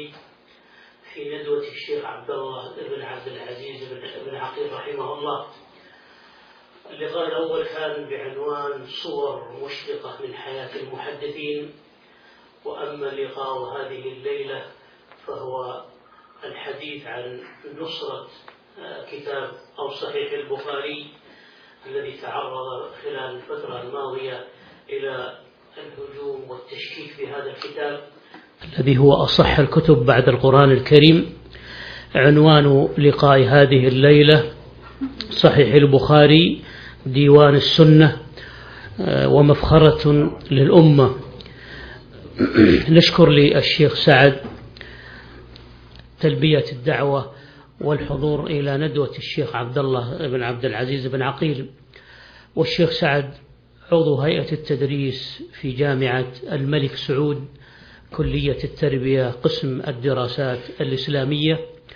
التجريد في ندوة الشيخ عبد الله بن عبد العزيز بن عقيل رحمه الله. اللقاء الأول كان بعنوان صور مشرقة من حياة المحدثين، وأما اللقاء هذه الليلة فهو الحديث عن نصرة كتاب أو صحيح البخاري الذي تعرض خلال الفترة الماضية إلى الهجوم والتشكيك في هذا الكتاب الذي هو أصح الكتب بعد القرآن الكريم. عنوان لقاء هذه الليلة صحيح البخاري ديوان السنة ومفخرة للأمة. نشكر للشيخ سعد تلبية الدعوة والحضور إلى ندوة الشيخ عبد الله بن عبد العزيز بن عقيل. والشيخ سعد عضو هيئة التدريس في جامعة الملك سعود، كلية التربية، قسم الدراسات الإسلامية،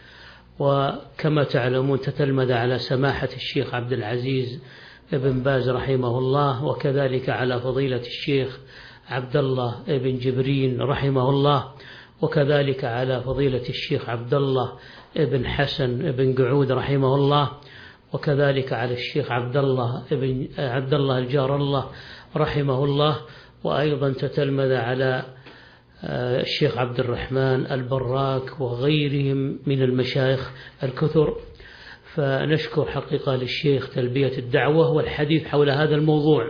وكما تعلمون تتلمذ على سماحة الشيخ عبد العزيز بن باز رحمه الله، وكذلك على فضيلة الشيخ عبد الله بن جبرين رحمه الله، وكذلك على فضيلة الشيخ عبد الله بن حسن بن قعود رحمه الله، وكذلك على الشيخ عبد الله الجار الله رحمه الله، وأيضا تتلمذ على الشيخ عبد الرحمن البراك وغيرهم من المشايخ الكثر. فنشكر حقيقة للشيخ تلبية الدعوة والحديث حول هذا الموضوع.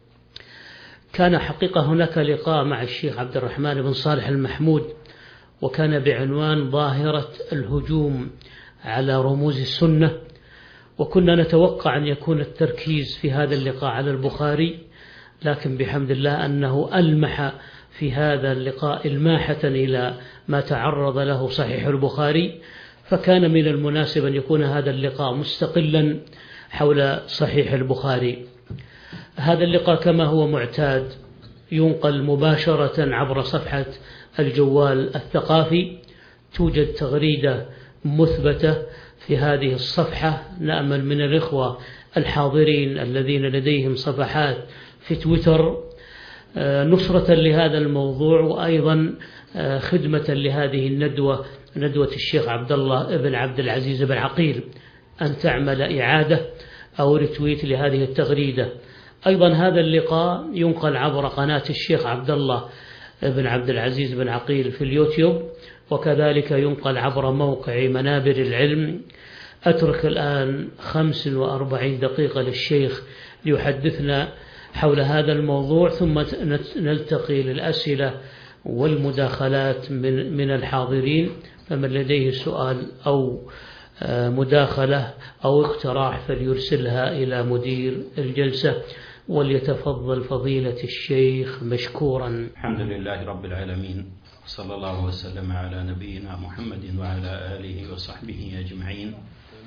كان حقيقة هناك لقاء مع الشيخ عبد الرحمن بن صالح المحمود، وكان بعنوان ظاهرة الهجوم على رموز السنة، وكنا نتوقع أن يكون التركيز في هذا اللقاء على البخاري، لكن بحمد الله أنه ألمح في هذا اللقاء إلماحة إلى ما تعرض له صحيح البخاري، فكان من المناسب أن يكون هذا اللقاء مستقلا حول صحيح البخاري. هذا اللقاء كما هو معتاد ينقل مباشرة عبر صفحة الجوال الثقافي. توجد تغريدة مثبتة في هذه الصفحة، نأمل من الإخوة الحاضرين الذين لديهم صفحات في تويتر نصرة لهذا الموضوع، وأيضا خدمة لهذه الندوة، ندوة الشيخ عبد الله بن عبد العزيز بن عقيل، أن تعمل إعادة أو رتويت لهذه التغريدة. أيضا هذا اللقاء ينقل عبر قناة الشيخ عبد الله بن عبد العزيز بن عقيل في اليوتيوب، وكذلك ينقل عبر موقع منابر العلم. أترك الآن 45 دقيقة للشيخ ليحدثنا حول هذا الموضوع، ثم نلتقي للأسئلة والمداخلات من الحاضرين. فمن لديه سؤال أو مداخلة أو اقتراح فليرسلها إلى مدير الجلسة، وليتفضل فضيلة الشيخ مشكورا. الحمد لله رب العالمين، صلى الله وسلم على نبينا محمد وعلى آله وصحبه أجمعين.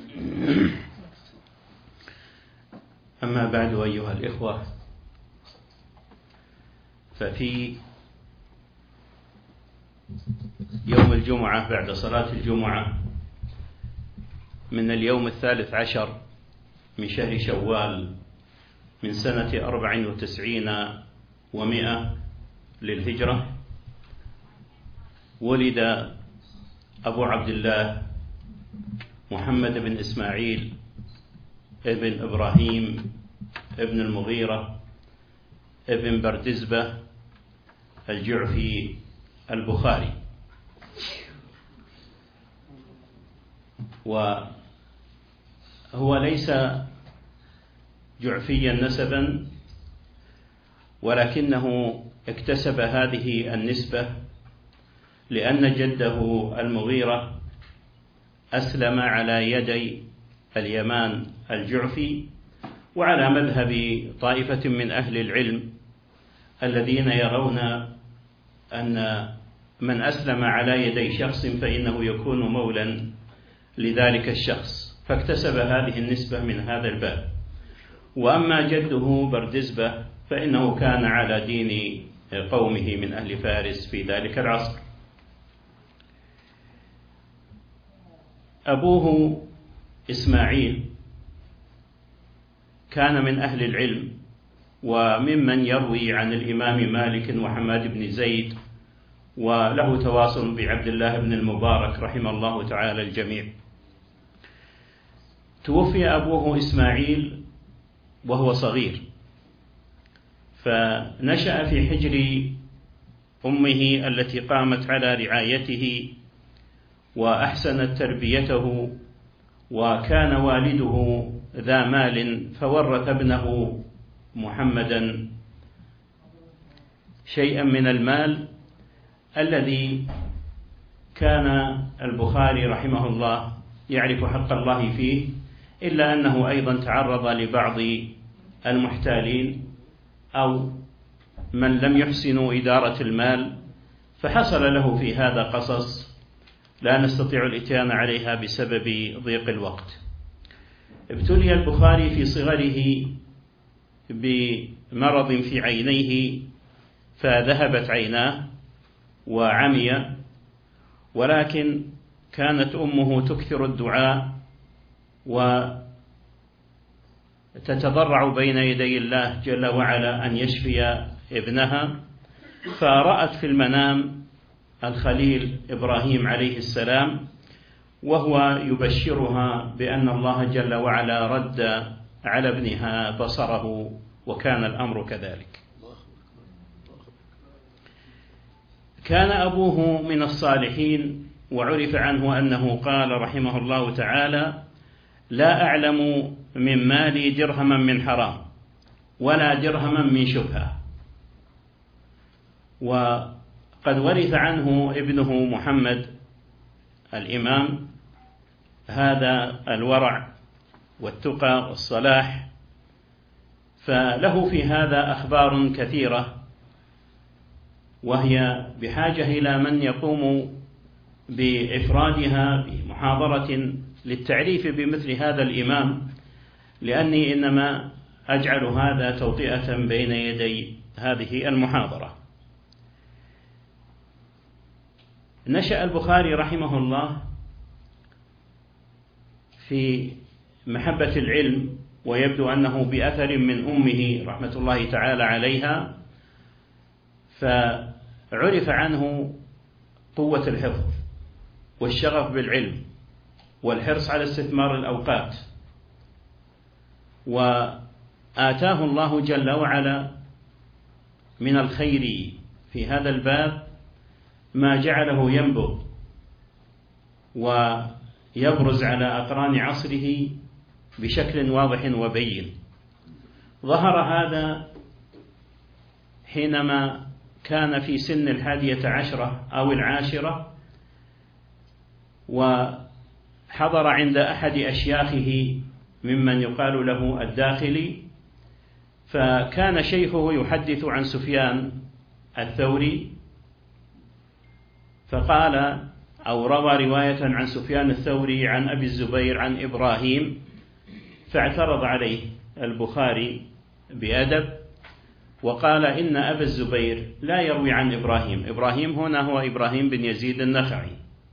أما بعد، أيها الإخوة، ففي يوم الجمعة بعد صلاة الجمعة من اليوم 13 من شهر شوال من سنة 94 و100 للهجرة، ولد أبو عبد الله محمد بن إسماعيل ابن إبراهيم ابن المغيرة ابن بردزبة الجعفي البخاري. وهو ليس جعفيا نسبا، ولكنه اكتسب هذه النسبة لأن جده المغيرة أسلم على يدي اليمان الجعفي، وعلى مذهب طائفة من أهل العلم الذين يرون أن من أسلم على يدي شخص فإنه يكون مولا لذلك الشخص، فاكتسب هذه النسبة من هذا الباب. وأما جده بردزبة فإنه كان على دين قومه من أهل فارس في ذلك العصر. أبوه إسماعيل كان من أهل العلم، وممن يروي عن الإمام مالك وحماد بن زيد وله تواصل بعبد الله بن المبارك رحمه الله تعالى الجميع. توفي أبوه إسماعيل وهو صغير، فنشأ في حجر أمه التي قامت على رعايته وأحسنت تربيته، وكان والده ذا مال فورث ابنه محمدا شيئا من المال الذي كان البخاري رحمه الله يعرف حق الله فيه، إلا أنه أيضا تعرض لبعض المحتالين أو من لم يحسنوا إدارة المال، فحصل له في هذا قصص لا نستطيع الإتيان عليها بسبب ضيق الوقت. ابتلي البخاري في صغره بمرض في عينيه فذهبت عيناه وعمي، ولكن كانت أمه تكثر الدعاء وتتضرع بين يدي الله جل وعلا أن يشفي ابنها، فرأت في المنام الخليل إبراهيم عليه السلام وهو يبشرها بأن الله جل وعلا رد على ابنها بصره، وكان الأمر كذلك. كان أبوه من الصالحين، وعرف عنه أنه قال رحمه الله تعالى: لا أعلم من مالي درهما من حرام ولا درهما من شبهة. وقد ورث عنه ابنه محمد الإمام هذا الورع والتقى والصلاح، فله في هذا أخبار كثيرة، وهي بحاجة إلى من يقوم بإفرادها بمحاضرة للتعريف بمثل هذا الإمام، لأني إنما أجعل هذا توطئة بين يدي هذه المحاضرة. نشأ البخاري رحمه الله في محبة العلم، ويبدو أنه بأثر من أمه رحمة الله تعالى عليها، فعرف عنه قوة الحفظ والشغف بالعلم والحرص على استثمار الأوقات، وآتاه الله جل وعلا من الخير في هذا الباب ما جعله ينبض ويبرز على أقران عصره بشكل واضح وبين. ظهر هذا حينما كان في سن 11 أو 10، وحضر عند أحد أشياخه ممن يقال له الداخلي، فكان شيخه يحدث عن سفيان الثوري، فقال أو روى رواية عن سفيان الثوري عن أبي الزبير عن إبراهيم، فاعترض عليه البخاري بأدب وقال: إن أبا الزبير لا يروي عن إبراهيم. إبراهيم هنا هو إبراهيم بن يزيد النخعي.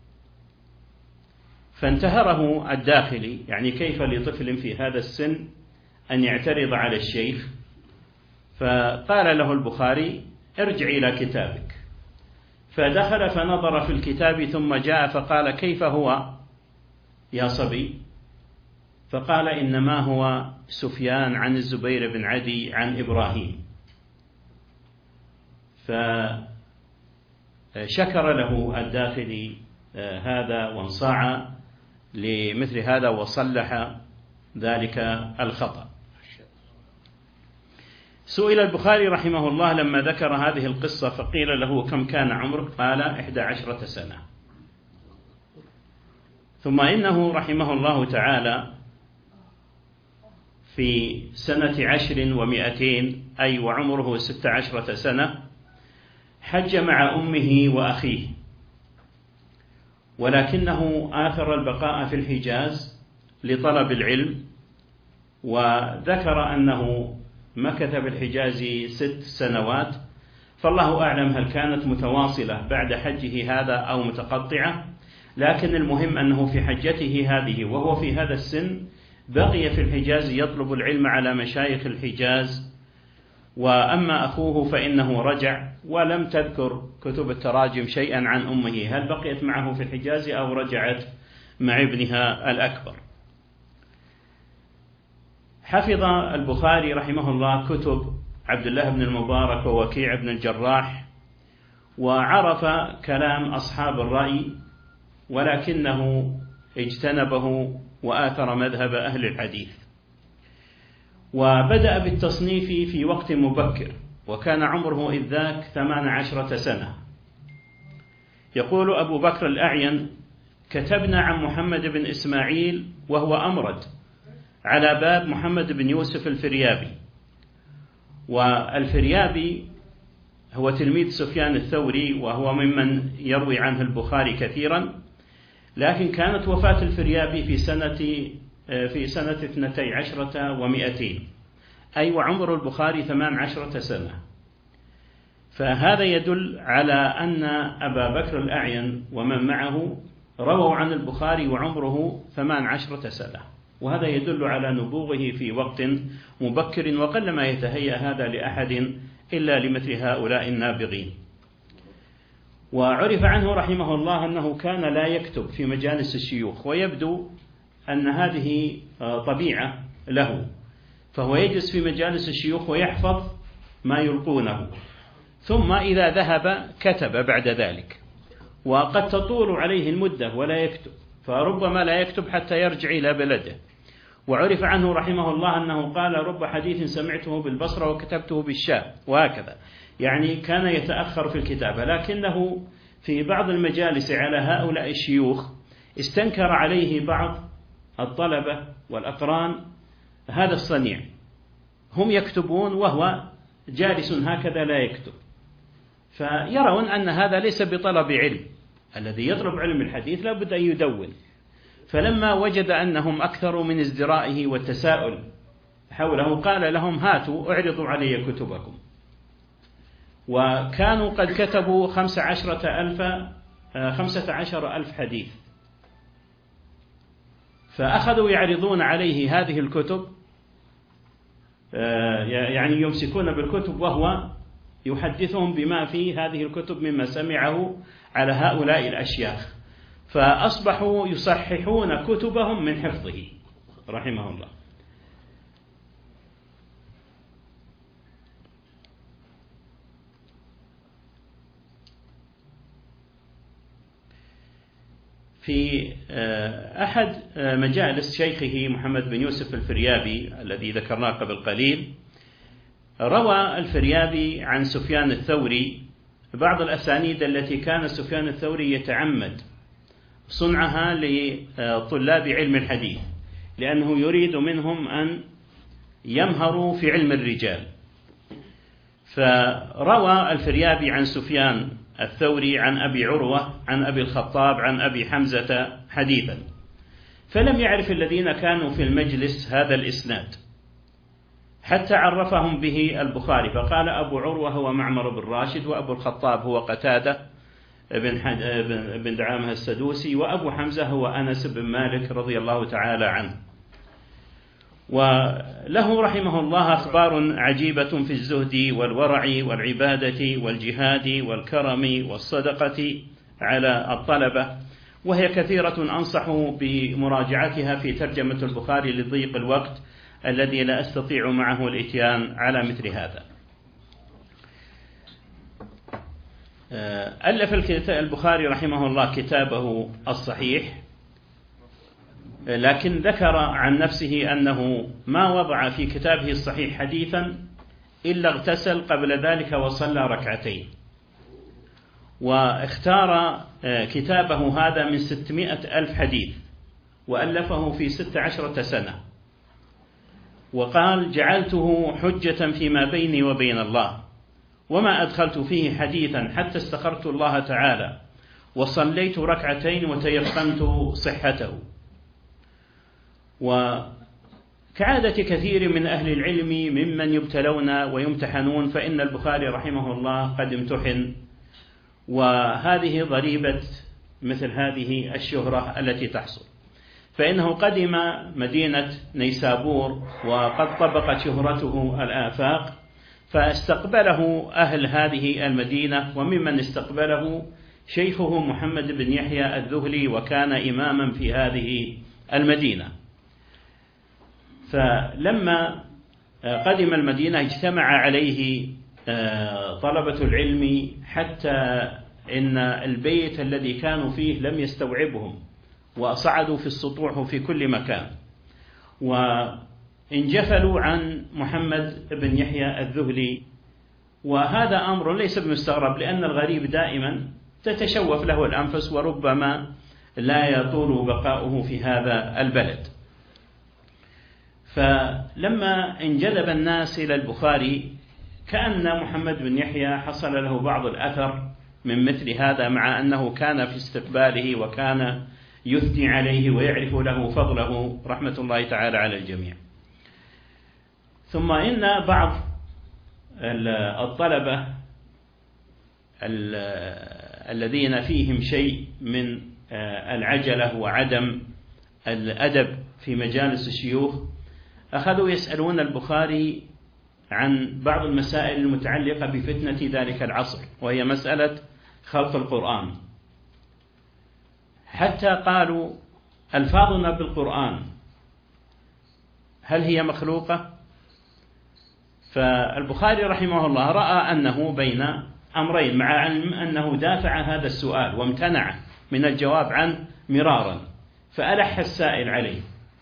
فانتهره الداخلي، يعني كيف لطفل في هذا السن أن يعترض على الشيخ؟ فقال له البخاري: ارجع إلى كتابك. فدخل فنظر في الكتاب ثم جاء فقال: كيف هو يا صبي؟ فقال: إنما هو سفيان عن الزبير بن عدي عن إبراهيم. فشكر له الداخلي هذا وانصاع لمثل هذا وصلح ذلك الخطأ. سئل البخاري رحمه الله لما ذكر هذه القصة فقيل له: كم كان عمرك؟ قال: 11 سنة. ثم إنه رحمه الله تعالى في سنة 10 و200، أي وعمره 16 سنة، حج مع أمه وأخيه، ولكنه آثر البقاء في الحجاز لطلب العلم، وذكر أنه مكث في الحجاز 6 سنوات، فالله أعلم هل كانت متواصلة بعد حجه هذا أو متقطعة، لكن المهم أنه في حجته هذه وهو في هذا السن بقي في الحجاز يطلب العلم على مشايخ الحجاز. وأما أخوه فإنه رجع ولم تذكر كتب التراجم شيئا عن أمه، هل بقيت معه في الحجاز أو رجعت مع ابنها الأكبر. حفظ البخاري رحمه الله كتب عبد الله بن المبارك ووكيع بن الجراح، وعرف كلام أصحاب الرأي، ولكنه اجتنبه وآثر مذهب أهل الحديث، وبدأ بالتصنيف في وقت مبكر، وكان عمره إذ ذاك 18 سنة. يقول أبو بكر الأعين: كتبنا عن محمد بن إسماعيل وهو أمرد على باب محمد بن يوسف الفريابي، والفريابي هو تلميذ سفيان الثوري، وهو ممن يروي عنه البخاري كثيرا، لكن كانت وفاة الفريابي في سنة 12 و200، أي وعمر البخاري 18 سنة. فهذا يدل على أن أبا بكر الأعين ومن معه رووا عن البخاري وعمره 18 سنة، وهذا يدل على نبوغه في وقت مبكر، وقلما يتهيأ هذا لأحد إلا لمثل هؤلاء النابغين. وعرف عنه رحمه الله أنه كان لا يكتب في مجالس الشيوخ، ويبدو أن هذه طبيعة له، فهو يجلس في مجالس الشيوخ ويحفظ ما يلقونه، ثم إذا ذهب كتب بعد ذلك، وقد تطول عليه المدة ولا يكتب، فربما لا يكتب حتى يرجع إلى بلده. وعرف عنه رحمه الله أنه قال: رب حديث سمعته بالبصرة وكتبته بالشام، وهكذا، يعني كان يتأخر في الكتابة، لكنه في بعض المجالس على هؤلاء الشيوخ استنكر عليه بعض الطلبة والأقران هذا الصنيع، هم يكتبون وهو جالس هكذا لا يكتب، فيرون أن هذا ليس بطلب علم، الذي يطلب علم الحديث لا بد أن يدون. فلما وجد أنهم أكثر من ازدرائه والتساؤل حوله قال لهم: هاتوا اعرضوا علي كتبكم. وكانوا قد كتبوا 15,000 حديث، فأخذوا يعرضون عليه هذه الكتب، يعني يمسكون بالكتب وهو يحدثهم بما في هذه الكتب مما سمعه على هؤلاء الأشياخ، فأصبحوا يصححون كتبهم من حفظه رحمه الله. في أحد مجالس شيخه محمد بن يوسف الفريابي الذي ذكرناه قبل قليل، روى الفريابي عن سفيان الثوري بعض الأسانيد التي كان سفيان الثوري يتعمد صنعها لطلاب علم الحديث، لأنه يريد منهم أن يمهروا في علم الرجال. فروى الفريابي عن سفيان الثوري عن أبي عروة عن أبي الخطاب عن أبي حمزة حديثا، فلم يعرف الذين كانوا في المجلس هذا الإسناد حتى عرفهم به البخاري، فقال: أبو عروة هو معمر بن راشد، وأبو الخطاب هو قتادة بن دعامة السدوسي، وأبو حمزة هو أنس بن مالك رضي الله تعالى عنه. وله رحمه الله أخبار عجيبة في الزهد والورع والعبادة والجهاد والكرم والصدقة على الطلبة، وهي كثيرة، أنصح بمراجعتها في ترجمة البخاري لضيق الوقت الذي لا أستطيع معه الإتيان على مثل هذا. ألف البخاري رحمه الله كتابه الصحيح، لكن ذكر عن نفسه أنه ما وضع في كتابه الصحيح حديثا إلا اغتسل قبل ذلك وصلى ركعتين، واختار كتابه هذا من 600,000 حديث، وألفه في 16 سنة، وقال: جعلته حجة فيما بيني وبين الله، وما أدخلت فيه حديثا حتى استخرت الله تعالى، وصليت ركعتين وتيقنت صحته. وكعادة كثير من أهل العلم ممن يبتلون ويمتحنون، فإن البخاري رحمه الله قد امتحن، وهذه ضريبة مثل هذه الشهرة التي تحصل. فإنه قدم مدينة نيسابور وقد طبقت شهرته الآفاق، فاستقبله أهل هذه المدينة، وممن استقبله شيخه محمد بن يحيى الذهلي، وكان إماما في هذه المدينة. فلما قدم المدينة اجتمع عليه طلبة العلم، حتى إن البيت الذي كانوا فيه لم يستوعبهم، وصعدوا في السطوح في كل مكان، وانجفلوا عن محمد بن يحيى الذهلي. وهذا أمر ليس بمستغرب، لأن الغريب دائما تتشوف له الأنفس، وربما لا يطول بقاؤه في هذا البلد. فلما انجذب الناس إلى البخاري، كأن محمد بن يحيى حصل له بعض الأثر من مثل هذا، مع أنه كان في استقباله وكان يثني عليه ويعرف له فضله رحمة الله تعالى على الجميع. ثم إن بعض الطلبة الذين فيهم شيء من العجلة وعدم الأدب في مجالس الشيوخ أخذوا يسألون البخاري عن بعض المسائل المتعلقة بفتنة ذلك العصر، وهي مسألة خلق القرآن، حتى قالوا: ألفاظنا بالقرآن هل هي مخلوقة؟ فالبخاري رحمه الله رأى أنه بين أمرين، مع علم أنه دافع هذا السؤال وامتنع من الجواب عنه مرارا، فألح السائل عليه.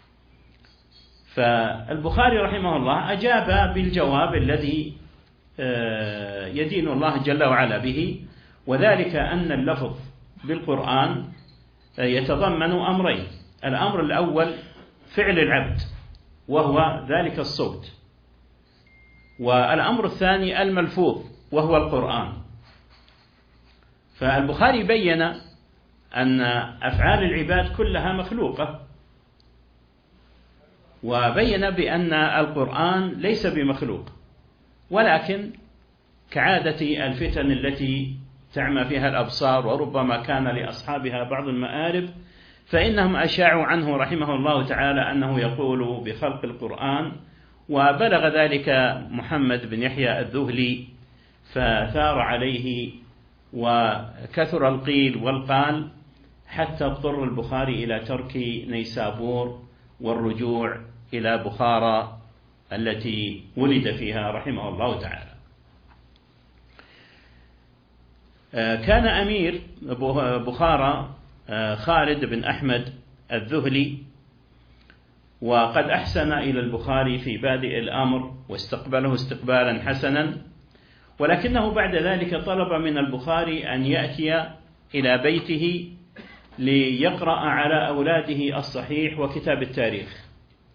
فالبخاري رحمه الله أجاب بالجواب الذي يدين الله جل وعلا به، وذلك أن اللفظ بالقرآن يتضمن أمرين: الأمر الأول فعل العبد وهو ذلك الصوت، والأمر الثاني الملفوظ وهو القرآن. فالبخاري بين أن أفعال العباد كلها مخلوقة، وبين بأن القرآن ليس بمخلوق، ولكن كعادة الفتن التي تعمى فيها الأبصار وربما كان لأصحابها بعض المآرب، فإنهم أشاعوا عنه رحمه الله تعالى أنه يقول بخلق القرآن. وبلغ ذلك محمد بن يحيى الذهلي فثار عليه وكثر القيل والقال، حتى اضطر البخاري إلى ترك نيسابور والرجوع إلى بخارى التي ولد فيها رحمه الله تعالى. كان أمير بخارى خالد بن أحمد الذهلي، وقد أحسن إلى البخاري في بادئ الأمر واستقبله استقبالا حسنا، ولكنه بعد ذلك طلب من البخاري أن يأتي إلى بيته ليقرأ على أولاده الصحيح وكتاب التاريخ.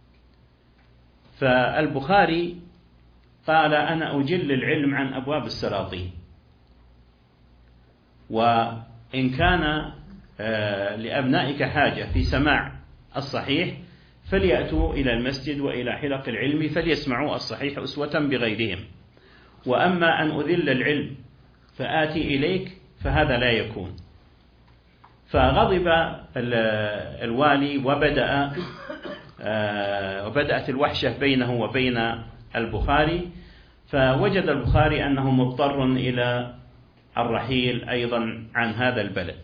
فالبخاري قال: أنا أجل العلم عن أبواب السلاطين، وإن كان لأبنائك حاجة في سماع الصحيح فليأتوا إلى المسجد وإلى حلق العلم فليسمعوا الصحيح أسوة بغيرهم، وأما أن أذل العلم فآتي إليك فهذا لا يكون. فغضب الوالي وبدأت الوحشة بينه وبين البخاري، فوجد البخاري أنه مضطر إلى الرحيل أيضا عن هذا البلد.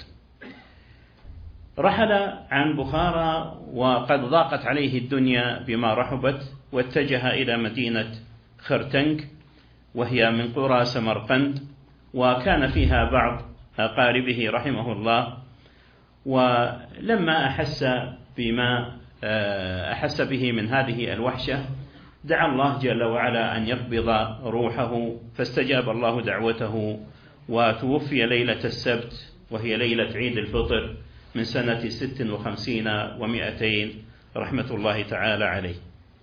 رحل عن بخارى وقد ضاقت عليه الدنيا بما رحبت، واتجه إلى مدينة خرتنك، وهي من قرى سمرقند، وكان فيها بعض أقاربه رحمه الله. ولما أحس بما أحس به من هذه الوحشة دعا الله جل وعلا أن يقبض روحه، فاستجاب الله دعوته، وتوفي ليلة السبت، وهي ليلة عيد الفطر من سنة 56 و200 رحمة الله تعالى عليه.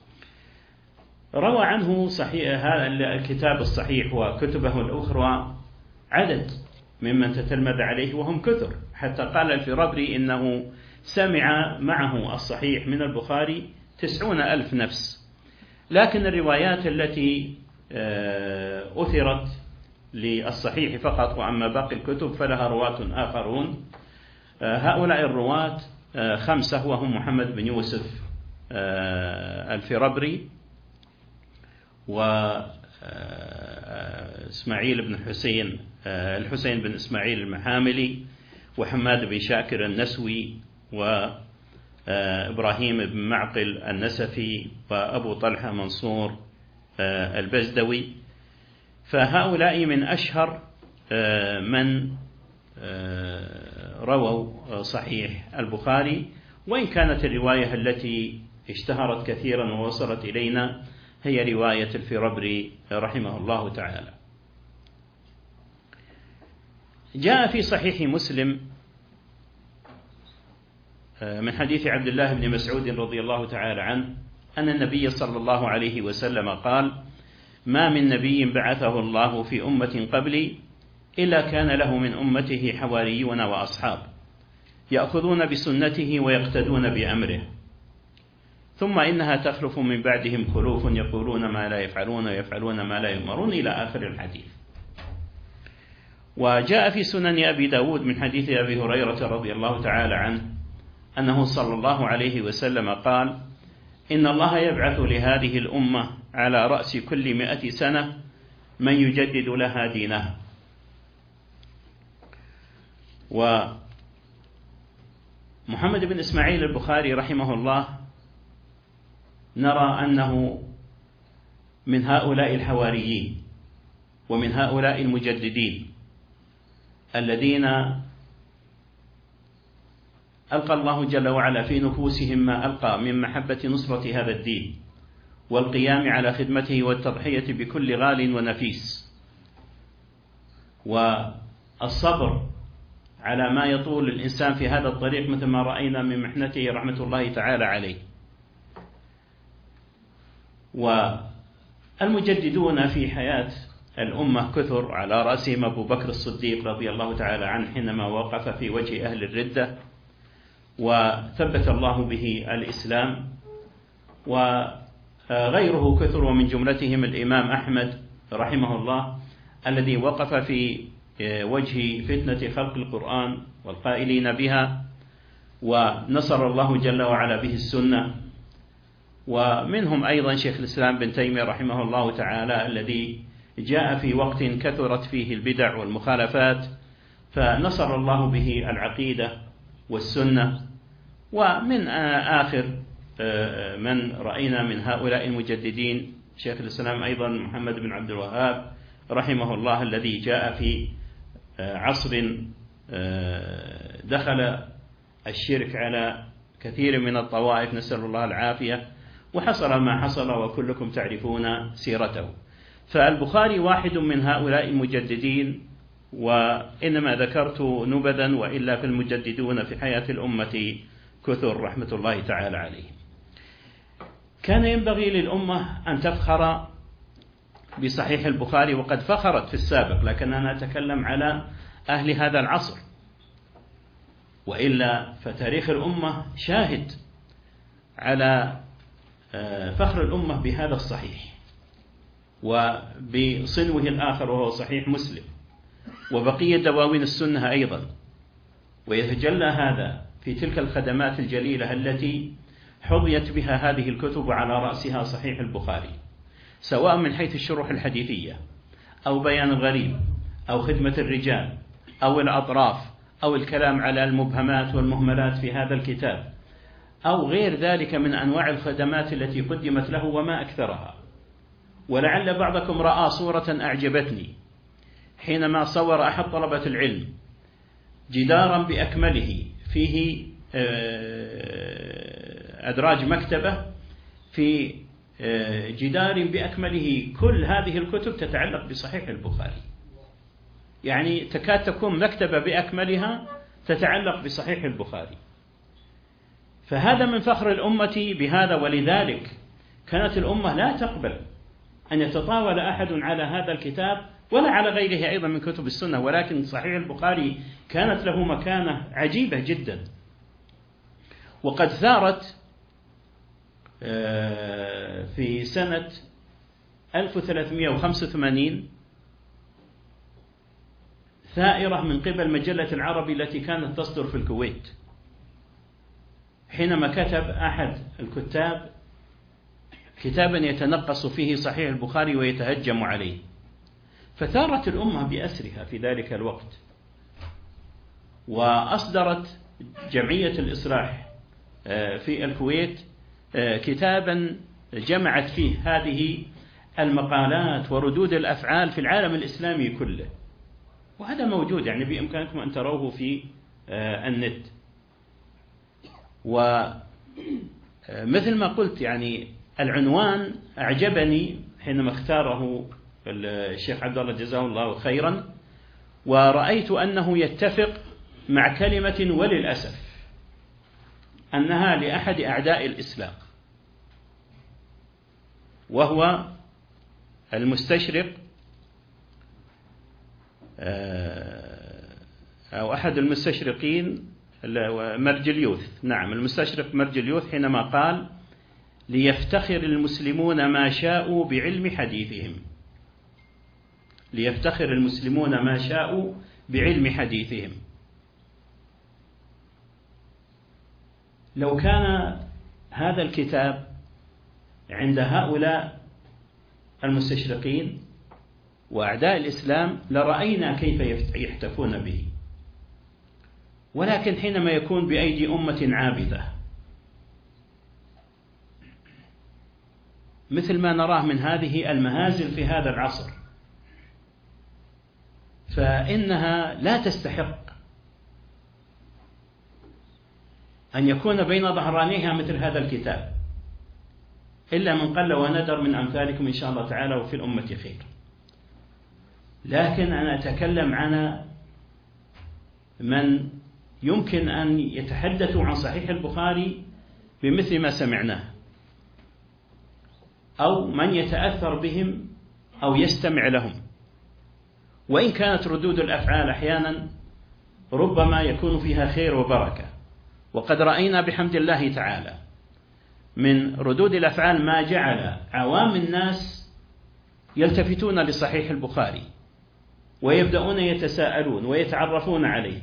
روى عنه صحيح هذا الكتاب الصحيح وكتبه الأخرى عدد ممن تتلمذ عليه وهم كثر، حتى قال الفرابري إنه سمع معه الصحيح من البخاري 90,000 نفس. لكن الروايات التي أثرت للصحيح فقط، وأما باقي الكتب فلها رواة آخرون. هؤلاء الرواة 5، وهم محمد بن يوسف الفرابري، إسماعيل بن الحسين بن إسماعيل المحاملي، وحماد بن شاكر النسوي، وإبراهيم بن معقل النسفي، وأبو طلحة منصور البزدوي. فهؤلاء من أشهر من رووا صحيح البخاري، وإن كانت الرواية التي اشتهرت كثيرا ووصلت إلينا هي رواية الفربري رحمه الله تعالى. جاء في صحيح مسلم من حديث عبد الله بن مسعود رضي الله تعالى عنه أن النبي صلى الله عليه وسلم قال: ما من نبي بعثه الله في أمة قبلي إلا كان له من أمته حواريون وأصحاب يأخذون بسنته ويقتدون بأمره، ثم إنها تخلف من بعدهم خلوف يقولون ما لا يفعلون ويفعلون ما لا يؤمرون، إلى آخر الحديث. وجاء في سنن أبي داود من حديث أبي هريرة رضي الله تعالى عنه أنه صلى الله عليه وسلم قال: إن الله يبعث لهذه الأمة على رأس كل 100 سنة من يجدد لها دينها. ومحمد بن إسماعيل البخاري رحمه الله نرى أنه من هؤلاء الحواريين ومن هؤلاء المجددين الذين ألقى الله جل وعلا في نفوسهم ما ألقى من محبة نصرة هذا الدين والقيام على خدمته والتضحية بكل غال ونفيس، والصبر على ما يطول الإنسان في هذا الطريق مثل ما رأينا من محنته رحمة الله تعالى عليه. والمجددون في حياة الأمة كثر، على رأسهم أبو بكر الصديق رضي الله تعالى عنه حينما وقف في وجه أهل الردة وثبت الله به الإسلام، وغيره كثر، ومن جملتهم الإمام أحمد رحمه الله الذي وقف في وجه فتنة خلق القرآن والقائلين بها، ونصر الله جل وعلا به السنة. ومنهم أيضا شيخ الإسلام بن تيمية رحمه الله تعالى الذي جاء في وقت كثرت فيه البدع والمخالفات فنصر الله به العقيدة والسنة. ومن آخر من رأينا من هؤلاء المجددين شيخ الإسلام أيضا محمد بن عبد الوهاب رحمه الله الذي جاء في عصر دخل الشرك على كثير من الطوائف، نسأل الله العافية، وحصل ما حصل وكلكم تعرفون سيرته. فالبخاري واحد من هؤلاء المجددين، وإنما ذكرت نبذا، وإلا فالمجددون في حياة الأمة كثر رحمة الله تعالى عليهم. كان ينبغي للأمة أن تفخر بصحيح البخاري، وقد فخرت في السابق، لكن أنا أتكلم على أهل هذا العصر، وإلا فتاريخ الأمة شاهد على فخر الأمة بهذا الصحيح وبصنوه الآخر وهو صحيح مسلم، وبقية دواوين السنة أيضا. ويتجلى هذا في تلك الخدمات الجليلة التي حظيت بها هذه الكتب، على رأسها صحيح البخاري، سواء من حيث الشروح الحديثية أو بيان الغريب أو خدمة الرجال أو الأطراف أو الكلام على المبهمات والمهملات في هذا الكتاب أو غير ذلك من أنواع الخدمات التي قدمت له وما أكثرها. ولعل بعضكم رأى صورة أعجبتني حينما صور أحد طلبة العلم جدارا بأكمله فيه أدراج مكتبة، في جدار بأكمله كل هذه الكتب تتعلق بصحيح البخاري، يعني تكاد تكون مكتبة بأكملها تتعلق بصحيح البخاري. فهذا من فخر الأمة بهذا، ولذلك كانت الأمة لا تقبل أن يتطاول أحد على هذا الكتاب ولا على غيره أيضا من كتب السنة، ولكن صحيح البخاري كانت له مكانة عجيبة جدا. وقد ثارت في سنة 1385 ثائرة من قبل مجلة العربي التي كانت تصدر في الكويت، حينما كتب أحد الكتاب كتابا يتنقص فيه صحيح البخاري ويتهجم عليه، فثارت الأمة بأسرها في ذلك الوقت، وأصدرت جمعية الإصلاح في الكويت كتابا جمعت فيه هذه المقالات وردود الأفعال في العالم الإسلامي كله، وهذا موجود يعني بإمكانكم أن تروه في النت. ومثل ما قلت يعني العنوان أعجبني حينما اختاره الشيخ عبد الله جزاه الله خيرا، ورأيت أنه يتفق مع كلمة وللأسف أنها لأحد أعداء الإسلام، وهو المستشرق أو أحد المستشرقين مرجليوث، نعم المستشرق مرجليوث، حينما قال: ليفتخر المسلمون ما شاءوا بعلم حديثهم. ليفتخر المسلمون ما شاءوا بعلم حديثهم. لو كان هذا الكتاب عند هؤلاء المستشرقين وأعداء الإسلام لرأينا كيف يحتفون به، ولكن حينما يكون بأيدي أمة عابثة مثل ما نراه من هذه المهازل في هذا العصر، فإنها لا تستحق أن يكون بين ظهرانيها مثل هذا الكتاب، إلا من قل وندر من أمثالكم إن شاء الله تعالى، وفي الأمة خير. لكن أنا أتكلم عن من يمكن أن يتحدثوا عن صحيح البخاري بمثل ما سمعناه، أو من يتأثر بهم أو يستمع لهم، وإن كانت ردود الأفعال أحيانا ربما يكون فيها خير وبركة. وقد رأينا بحمد الله تعالى من ردود الأفعال ما جعل عوام الناس يلتفتون لصحيح البخاري ويبدأون يتساءلون ويتعرفون عليه،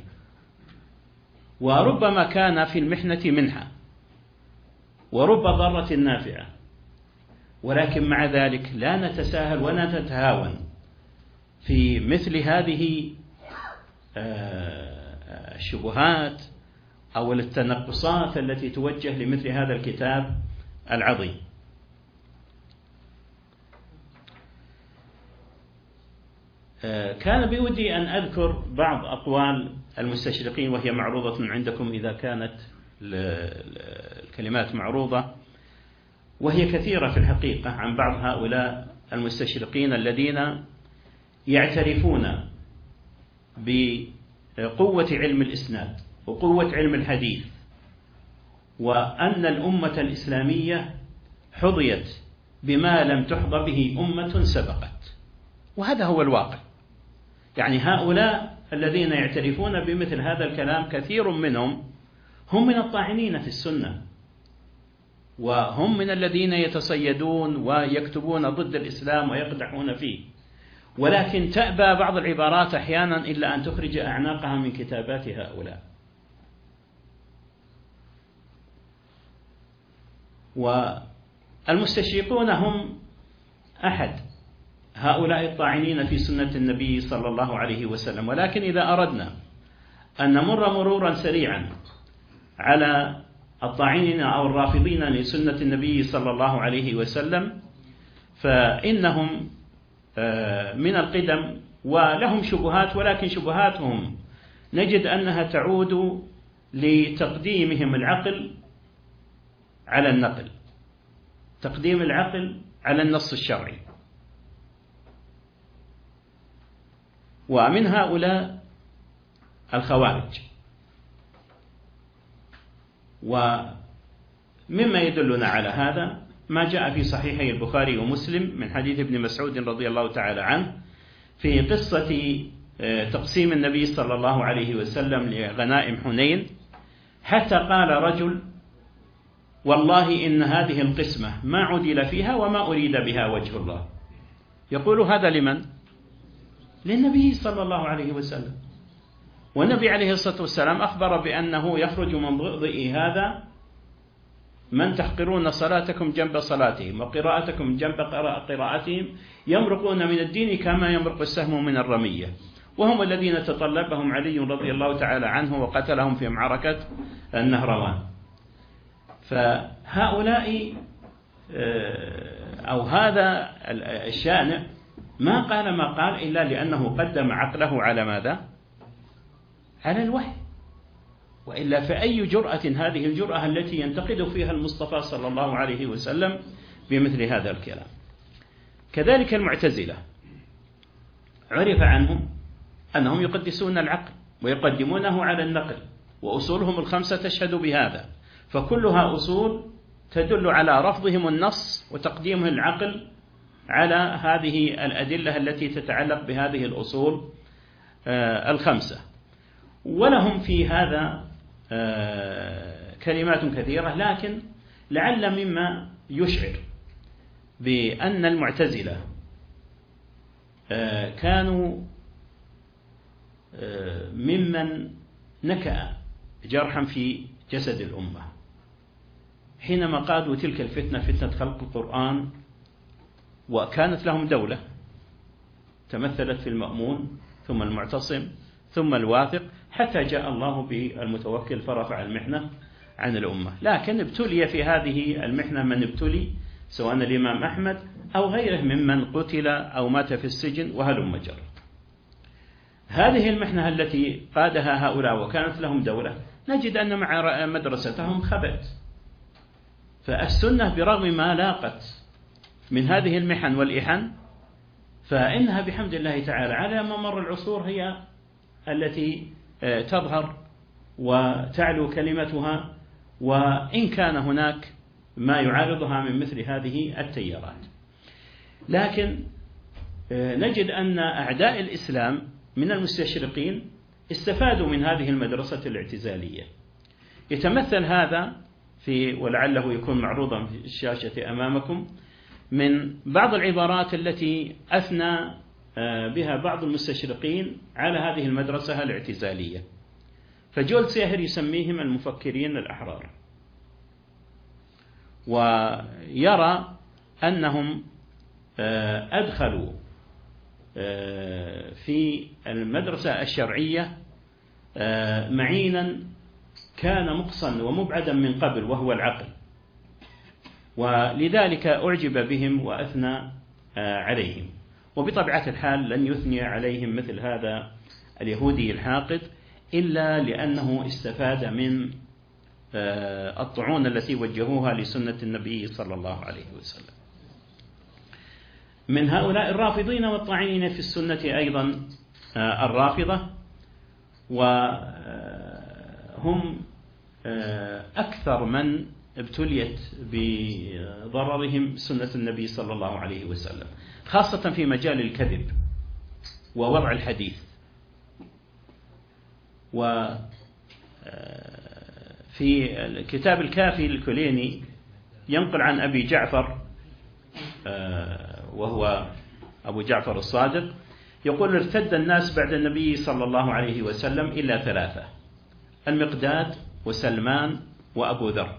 وربما كان في المحنة منحة ورب ضارة نافعة، ولكن مع ذلك لا نتساهل ولا نتهاون في مثل هذه الشبهات أو التنقصات التي توجه لمثل هذا الكتاب العظيم. كان بودي أن أذكر بعض أقوال المستشرقين وهي معروضة عندكم إذا كانت الكلمات معروضة، وهي كثيرة في الحقيقة، عن بعض هؤلاء المستشرقين الذين يعترفون بقوة علم الإسناد وقوة علم الحديث، وأن الأمة الإسلامية حظيت بما لم تحظ به أمة سبقت، وهذا هو الواقع. يعني هؤلاء الذين يعترفون بمثل هذا الكلام كثير منهم هم من الطاعنين في السنة، وهم من الذين يتصيدون ويكتبون ضد الإسلام ويقدحون فيه، ولكن تأبى بعض العبارات أحيانا إلا أن تخرج أعناقها من كتابات هؤلاء. والمستشرقون هم أحد هؤلاء الطاعنين في سنة النبي صلى الله عليه وسلم، ولكن إذا أردنا أن نمر مرورا سريعا على الطاعنين أو الرافضين لسنة النبي صلى الله عليه وسلم، فإنهم من القدم ولهم شبهات، ولكن شبهاتهم نجد أنها تعود لتقديمهم العقل على النقل، تقديم العقل على النص الشرعي. ومن هؤلاء الخوارج، ومما يدلنا على هذا ما جاء في صحيحي البخاري ومسلم من حديث ابن مسعود رضي الله تعالى عنه في قصة تقسيم النبي صلى الله عليه وسلم لغنائم حنين، حتى قال رجل: والله إن هذه القسمة ما عدل فيها وما أريد بها وجه الله. يقول هذا لمن؟ للنبي صلى الله عليه وسلم، والنبي عليه الصلاة والسلام أخبر بأنه يخرج من ضئ هذا من تحقرون صلاتكم جنب صلاتهم وقراءتكم جنب قراءتهم يمرقون من الدين كما يمرق السهم من الرمية، وهم الذين تطلبهم علي رضي الله تعالى عنه وقتلهم في معركة النهروان. فهؤلاء أو هذا الشانع ما قال ما قال إلا لأنه قدم عقله على ماذا؟ على الوحي، وإلا فأي جرأة هذه الجرأة التي ينتقد فيها المصطفى صلى الله عليه وسلم بمثل هذا الكلام. كذلك المعتزلة عرف عنهم أنهم يقدسون العقل ويقدمونه على النقل، وأصولهم الخمسة تشهد بهذا، فكلها أصول تدل على رفضهم النص وتقديم العقل على هذه الأدلة التي تتعلق بهذه الأصول الخمسة. ولهم في هذا كلمات كثيرة، لكن لعل مما يشعر بأن المعتزلة كانوا ممن نكأ جرحا في جسد الأمة حينما قادوا تلك الفتنة، فتنة خلق القرآن، وكانت لهم دولة تمثلت في المأمون ثم المعتصم ثم الواثق، حتى جاء الله بالمتوكل فرفع المحنة عن الأمة. لكن ابتلي في هذه المحنة من ابتلي، سواء الإمام أحمد أو غيره ممن قتل أو مات في السجن وهلم جر. هذه المحنة التي قادها هؤلاء وكانت لهم دولة، نجد أن مع مدرستهم خبت. فالسنة برغم ما لاقت من هذه المحن والإحن، فإنها بحمد الله تعالى على ممر العصور هي التي تظهر وتعلو كلمتها، وإن كان هناك ما يعارضها من مثل هذه التيارات. لكن نجد أن أعداء الإسلام من المستشرقين استفادوا من هذه المدرسة الاعتزالية. يتمثل هذا في، ولعله يكون معروضا في الشاشة أمامكم، من بعض العبارات التي أثنى بها بعض المستشرقين على هذه المدرسة الاعتزالية. فجول سيهر يسميهم المفكرين الأحرار، ويرى أنهم أدخلوا في المدرسة الشرعية معينا كان مقصا ومبعدا من قبل وهو العقل، ولذلك أعجب بهم وأثنى عليهم. وبطبيعة الحال لن يثني عليهم مثل هذا اليهودي الحاقد إلا لأنه استفاد من الطعون التي وجهوها لسنة النبي صلى الله عليه وسلم. من هؤلاء الرافضين والطاعنين في السنة أيضا الرافضة، وهم أكثر من ابتليت بضررهم سنة النبي صلى الله عليه وسلم، خاصة في مجال الكذب ووضع الحديث. وفي الكتاب الكافي الكليني ينقل عن أبي جعفر وهو أبو جعفر الصادق، يقول: ارتد الناس بعد النبي صلى الله عليه وسلم إلا ثلاثة: المقداد وسلمان وأبو ذر.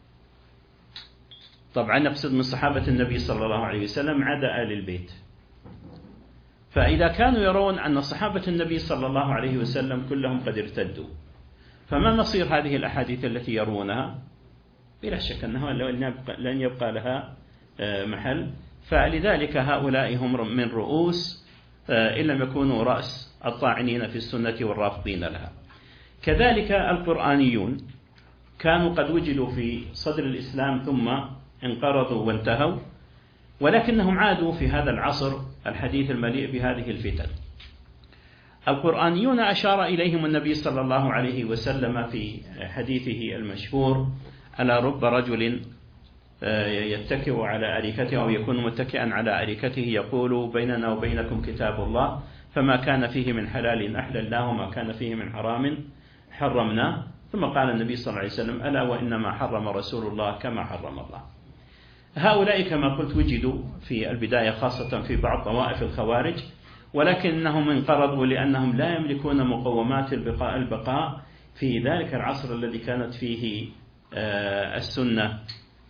طبعا نقصد من صحابة النبي صلى الله عليه وسلم عدا آل البيت. فإذا كانوا يرون أن صحابة النبي صلى الله عليه وسلم كلهم قد ارتدوا، فما مصير هذه الأحاديث التي يرونها؟ بلا شك أنها لن يبقى لها محل. فلذلك هؤلاء هم من رؤوس إن لم يكونوا رأس الطاعنين في السنة والرافضين لها. كذلك القرآنيون كانوا قد وجدوا في صدر الإسلام ثم انقرضوا وانتهوا، ولكنهم عادوا في هذا العصر الحديث المليء بهذه الفتن. القرآنيون أشار إليهم النبي صلى الله عليه وسلم في حديثه المشهور: ألا رب رجل يتكئ على أريكته أو يكون متكئا على أريكته يقول: بيننا وبينكم كتاب الله، فما كان فيه من حلال أحللناه وما كان فيه من حرام حرمناه. ثم قال النبي صلى الله عليه وسلم: ألا وإنما حرم رسول الله كما حرم الله. هؤلاء كما قلت وجدوا في البداية خاصة في بعض طوائف الخوارج، ولكنهم انقرضوا لأنهم لا يملكون مقومات البقاء في ذلك العصر الذي كانت فيه السنة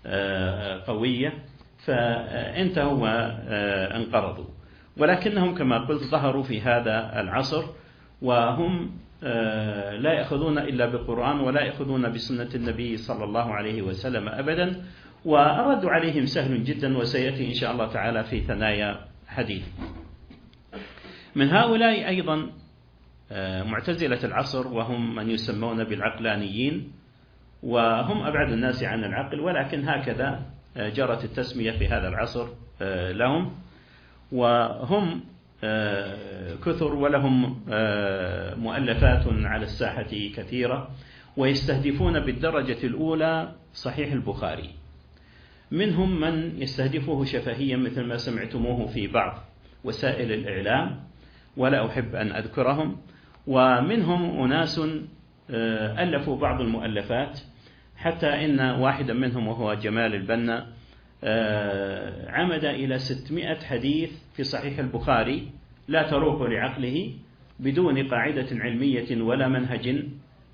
قوية فانتهوا وانقرضوا. ولكنهم كما قلت ظهروا في هذا العصر، وهم لا يأخذون إلا بالقرآن ولا يأخذون بسنة النبي صلى الله عليه وسلم أبدا، والرد عليهم سهل جدا، وسيأتي إن شاء الله تعالى في ثنايا حديث. من هؤلاء أيضا معتزلة العصر، وهم من يسمون بالعقلانيين، وهم أبعد الناس عن العقل، ولكن هكذا جرت التسمية في هذا العصر لهم، وهم كثر ولهم مؤلفات على الساحة كثيرة، ويستهدفون بالدرجة الأولى صحيح البخاري. منهم من يستهدفه شفهيا مثل ما سمعتموه في بعض وسائل الإعلام، ولا أحب أن أذكرهم، ومنهم أناس ألفوا بعض المؤلفات، حتى إن واحدا منهم وهو جمال البنا عمد إلى 600 حديث في صحيح البخاري لا تروق لعقله بدون قاعدة علمية ولا منهج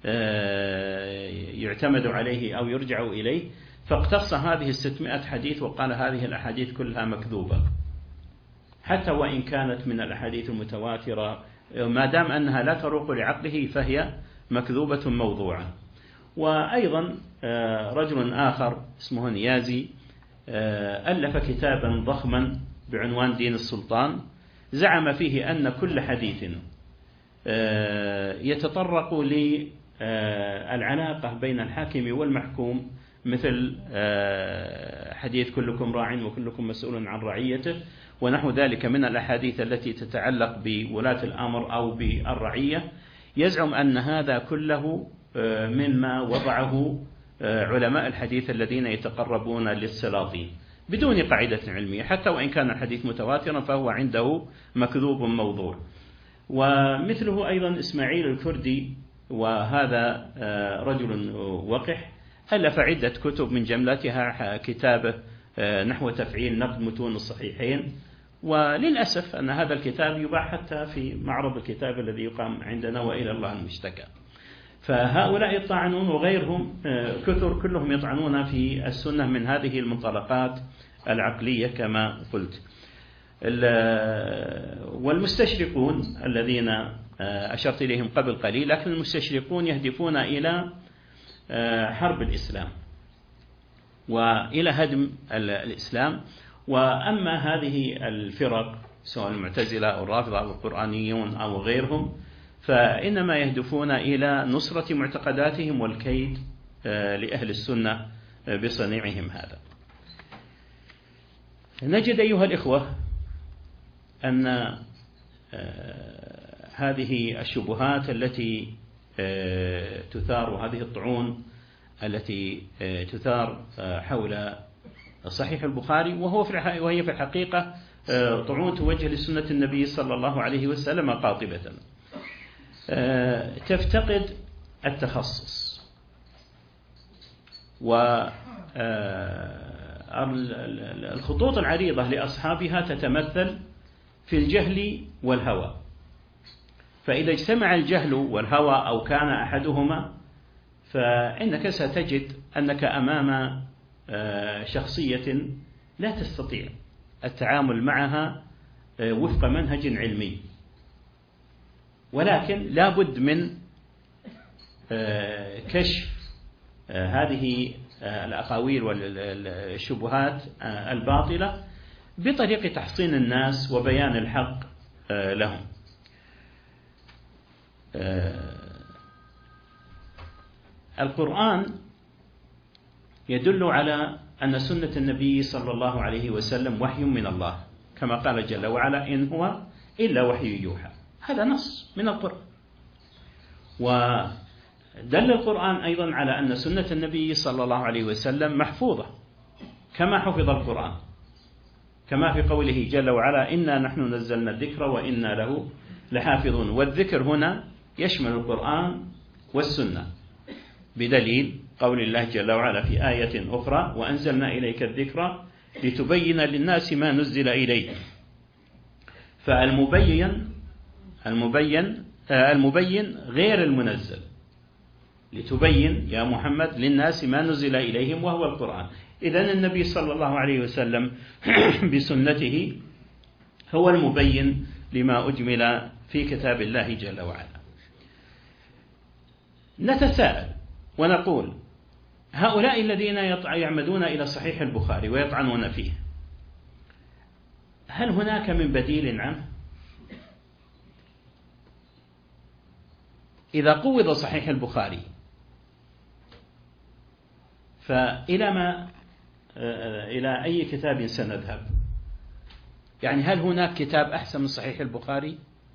يعتمد عليه أو يرجع إليه، فاقتص هذه 600 حديث وقال هذه الأحاديث كلها مكذوبة، حتى وإن كانت من الأحاديث المتواترة، ما دام أنها لا تروق لعقله فهي مكذوبة موضوعة. وأيضا رجل آخر اسمه نيازي ألف كتابا ضخما بعنوان دين السلطان، زعم فيه أن كل حديث يتطرق للعلاقة بين الحاكم والمحكوم، مثل حديث كلكم راع وكلكم مسؤول عن رعيته ونحو ذلك من الأحاديث التي تتعلق بولاة الأمر أو بالرعية، يزعم أن هذا كله مما وضعه علماء الحديث الذين يتقربون للسلاطين بدون قاعدة علمية، حتى وإن كان الحديث متواترا فهو عنده مكذوب موضوع. ومثله أيضا إسماعيل الكردي، وهذا رجل وقح، ألف عدة كتب من جملتها كتابه نحو تفعيل نقد متون الصحيحين، وللأسف أن هذا الكتاب يباع حتى في معرض الكتاب الذي يقام عندنا وإلى الله المشتكى. فهؤلاء الطاعنون وغيرهم كثر كلهم يطعنون في السنة من هذه المنطلقات العقلية كما قلت. والمستشرقون الذين أشرت إليهم قبل قليل، لكن المستشرقون يهدفون إلى حرب الإسلام وإلى هدم الإسلام. وأما هذه الفرق سواء المعتزلة أو الرافضة أو القرآنيون أو غيرهم، فإنما يهدفون إلى نصرة معتقداتهم والكيد لأهل السنة بصنيعهم هذا. نجد أيها الإخوة أن هذه الشبهات التي تثار وهذه الطعون التي تثار حول صحيح البخاري وهي في الحقيقة طعون توجه لسنة النبي صلى الله عليه وسلم قاطبة، تفتقد التخصص، والخطوط العريضة لأصحابها تتمثل في الجهل والهوى. فإذا اجتمع الجهل والهوى أو كان أحدهما، فإنك ستجد أنك أمام شخصية لا تستطيع التعامل معها وفق منهج علمي، ولكن لا بد من كشف هذه الأقاويل والشبهات الباطلة بطريقة تحصين الناس وبيان الحق لهم. القرآن يدل على أن سنة النبي صلى الله عليه وسلم وحي من الله، كما قال جل وعلا إن هو إلا وحي يوحى. هذا نص من القرآن. ودل القرآن أيضا على أن سنة النبي صلى الله عليه وسلم محفوظة كما حفظ القرآن، كما في قوله جل وعلا إنا نحن نزلنا الذكر وإنا له لحافظون. والذكر هنا يشمل القرآن والسنة، بدليل قول الله جل وعلا في آية أخرى وأنزلنا إليك الذكر لتبين للناس ما نزل إليه. فالمبين غير المنزل، لتبين يا محمد للناس ما نزل إليهم وهو القرآن. إذن النبي صلى الله عليه وسلم بسنته هو المبين لما أجمل في كتاب الله جل وعلا. نتساءل ونقول هؤلاء الذين يعمدون إلى صحيح البخاري ويطعنون فيه، هل هناك من بديل عنه؟ إذا قوض صحيح البخاري إلى أي كتاب سنذهب؟ يعني هل هناك كتاب أحسن من صحيح البخاري؟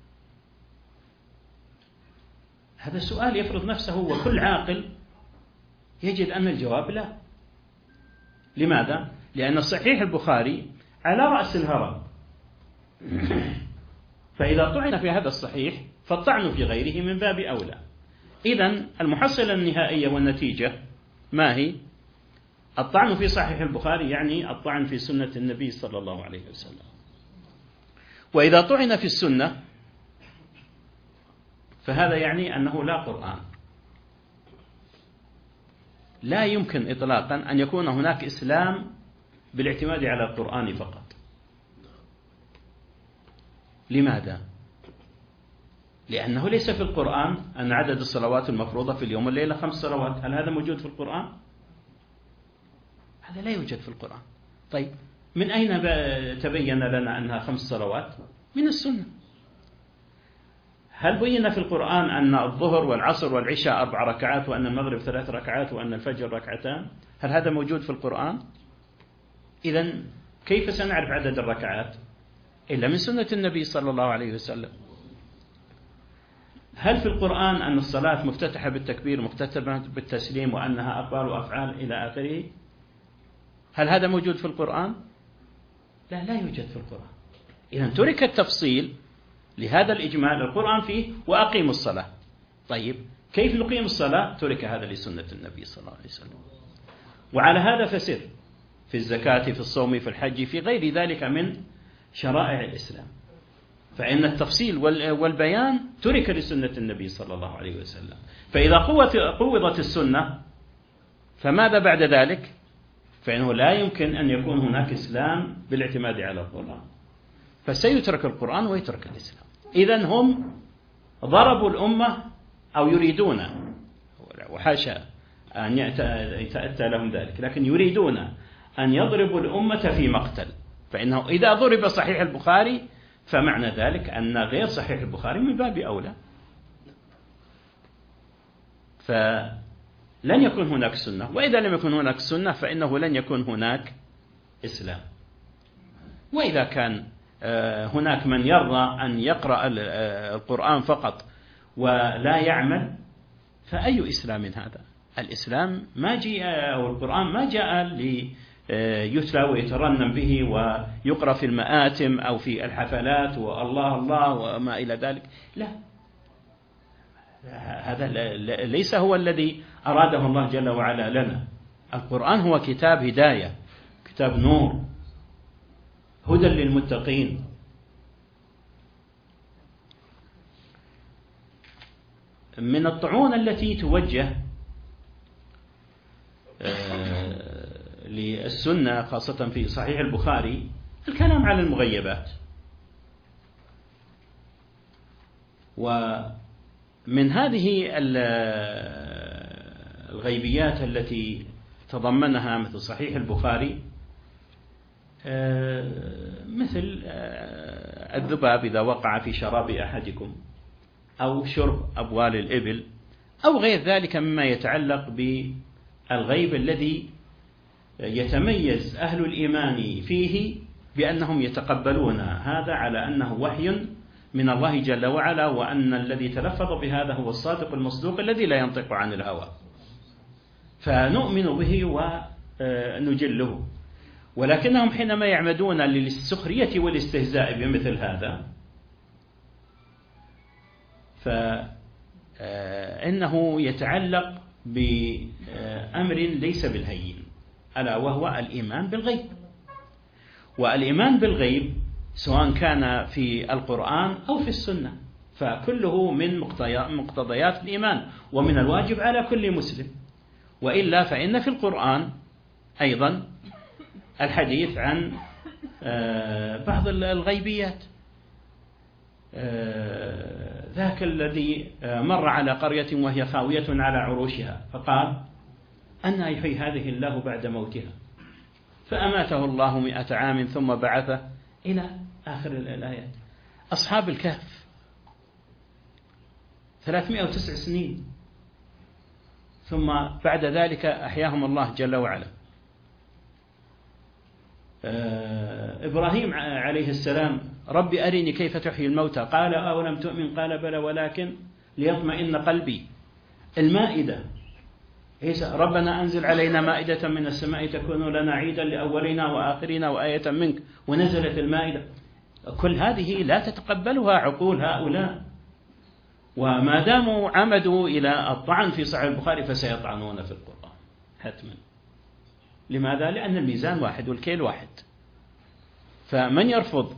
هذا السؤال يفرض نفسه، وكل عاقل يجد أن الجواب لا. لماذا؟ لأن صحيح البخاري على رأس الهرم، فإذا طعن في هذا الصحيح فالطعن في غيره من باب أولى. إذن المحصلة النهائية والنتيجة ما هي؟ الطعن في صحيح البخاري يعني الطعن في سنة النبي صلى الله عليه وسلم. وإذا طعن في السنة فهذا يعني أنه لا قرآن. لا يمكن إطلاقا أن يكون هناك إسلام بالاعتماد على القرآن فقط. لماذا؟ لأنه ليس في القرآن أن عدد الصلوات المفروضة في اليوم والليلة 5 صلوات. هل هذا موجود في القرآن؟ هذا لا يوجد في القرآن. طيب من أين تبين لنا أنها 5 صلوات؟ من السنة. هل بين في القرآن أن الظهر والعصر والعشاء 4 ركعات وأن المغرب 3 ركعات وأن الفجر 2 ركعات؟ هل هذا موجود في القرآن؟ إذن كيف سنعرف عدد الركعات؟ إلا من سنة النبي صلى الله عليه وسلم. هل في القرآن أن الصلاة مفتتحة بالتكبير مختتمة بالتسليم وأنها أقوال وأفعال إلى آخره؟ هل هذا موجود في القرآن؟ لا يوجد في القرآن. إذن ترك التفصيل لهذا الإجمال. القرآن فيه وأقيموا الصلاة. طيب كيف نقيم الصلاة؟ ترك هذا لسنة النبي صلى الله عليه وسلم. وعلى هذا فسر في الزكاة في الصوم في الحج في غير ذلك من شرائع الإسلام. فإن التفصيل والبيان ترك لسنة النبي صلى الله عليه وسلم. فإذا قوضت السنة فماذا بعد ذلك؟ فإنه لا يمكن أن يكون هناك إسلام بالاعتماد على القرآن، فسيترك القرآن ويترك الإسلام. إذن هم ضربوا الأمة أو يريدون، وحاشا أن يتأتى لهم ذلك، لكن يريدون أن يضربوا الأمة في مقتل. فإنه إذا ضرب صحيح البخاري فمعنى ذلك أن غير صحيح البخاري من باب أولى. فلن يكون هناك سنة، وإذا لم يكن هناك سنة فإنه لن يكون هناك إسلام. وإذا كان هناك من يرضى أن يقرأ القرآن فقط ولا يعمل، فأي إسلام هذا؟ الإسلام ما جاء، أو القرآن ما جاء ليتلى ويترنم به ويقرأ في المآتم أو في الحفلات والله الله وما إلى ذلك. لا، هذا ليس هو الذي أراده الله جل وعلا لنا. القرآن هو كتاب هداية، كتاب نور، هدى للمتقين. من الطعون التي توجه للسنة خاصة في صحيح البخاري الكلام على المغيبات. ومن هذه الغيبيات التي تضمنها مثل صحيح البخاري مثل الذباب إذا وقع في شراب أحدكم، أو شرب أبوال الإبل، أو غير ذلك مما يتعلق بالغيب الذي يتميز أهل الإيمان فيه بأنهم يتقبلون هذا على أنه وحي من الله جل وعلا، وأن الذي تلفظ بهذا هو الصادق المصدوق الذي لا ينطق عن الهوى، فنؤمن به ونجله. ولكنهم حينما يعمدون للسخرية والاستهزاء بمثل هذا فإنه يتعلق بأمر ليس بالهين، ألا وهو الإيمان بالغيب. والإيمان بالغيب سواء كان في القرآن أو في السنة، فكله من مقتضيات الإيمان، ومن الواجب على كل مسلم. وإلا فإن في القرآن أيضا الحديث عن بعض الغيبيات. ذاك الذي مر على قرية وهي خاوية على عروشها فقال أنى يحيي هذه الله بعد موتها، فأماته الله 100 عام ثم بعثه إلى آخر الآيات. أصحاب الكهف 309 سنين، ثم بعد ذلك أحياهم الله جل وعلا. إبراهيم عليه السلام رب أرني كيف تحيي الموتى، قال أولم تؤمن، قال بلى ولكن ليطمئن قلبي. المائدة ربنا أنزل علينا مائدة من السماء تكون لنا عيدا لأولنا وآخرنا وآية منك، ونزلت المائدة. كل هذه لا تتقبلها عقول هؤلاء، وما داموا عمدوا إلى الطعن في صحيح البخاري فسيطعنون في القرآن حتما. لماذا؟ لأن الميزان واحد والكيل واحد. فمن يرفض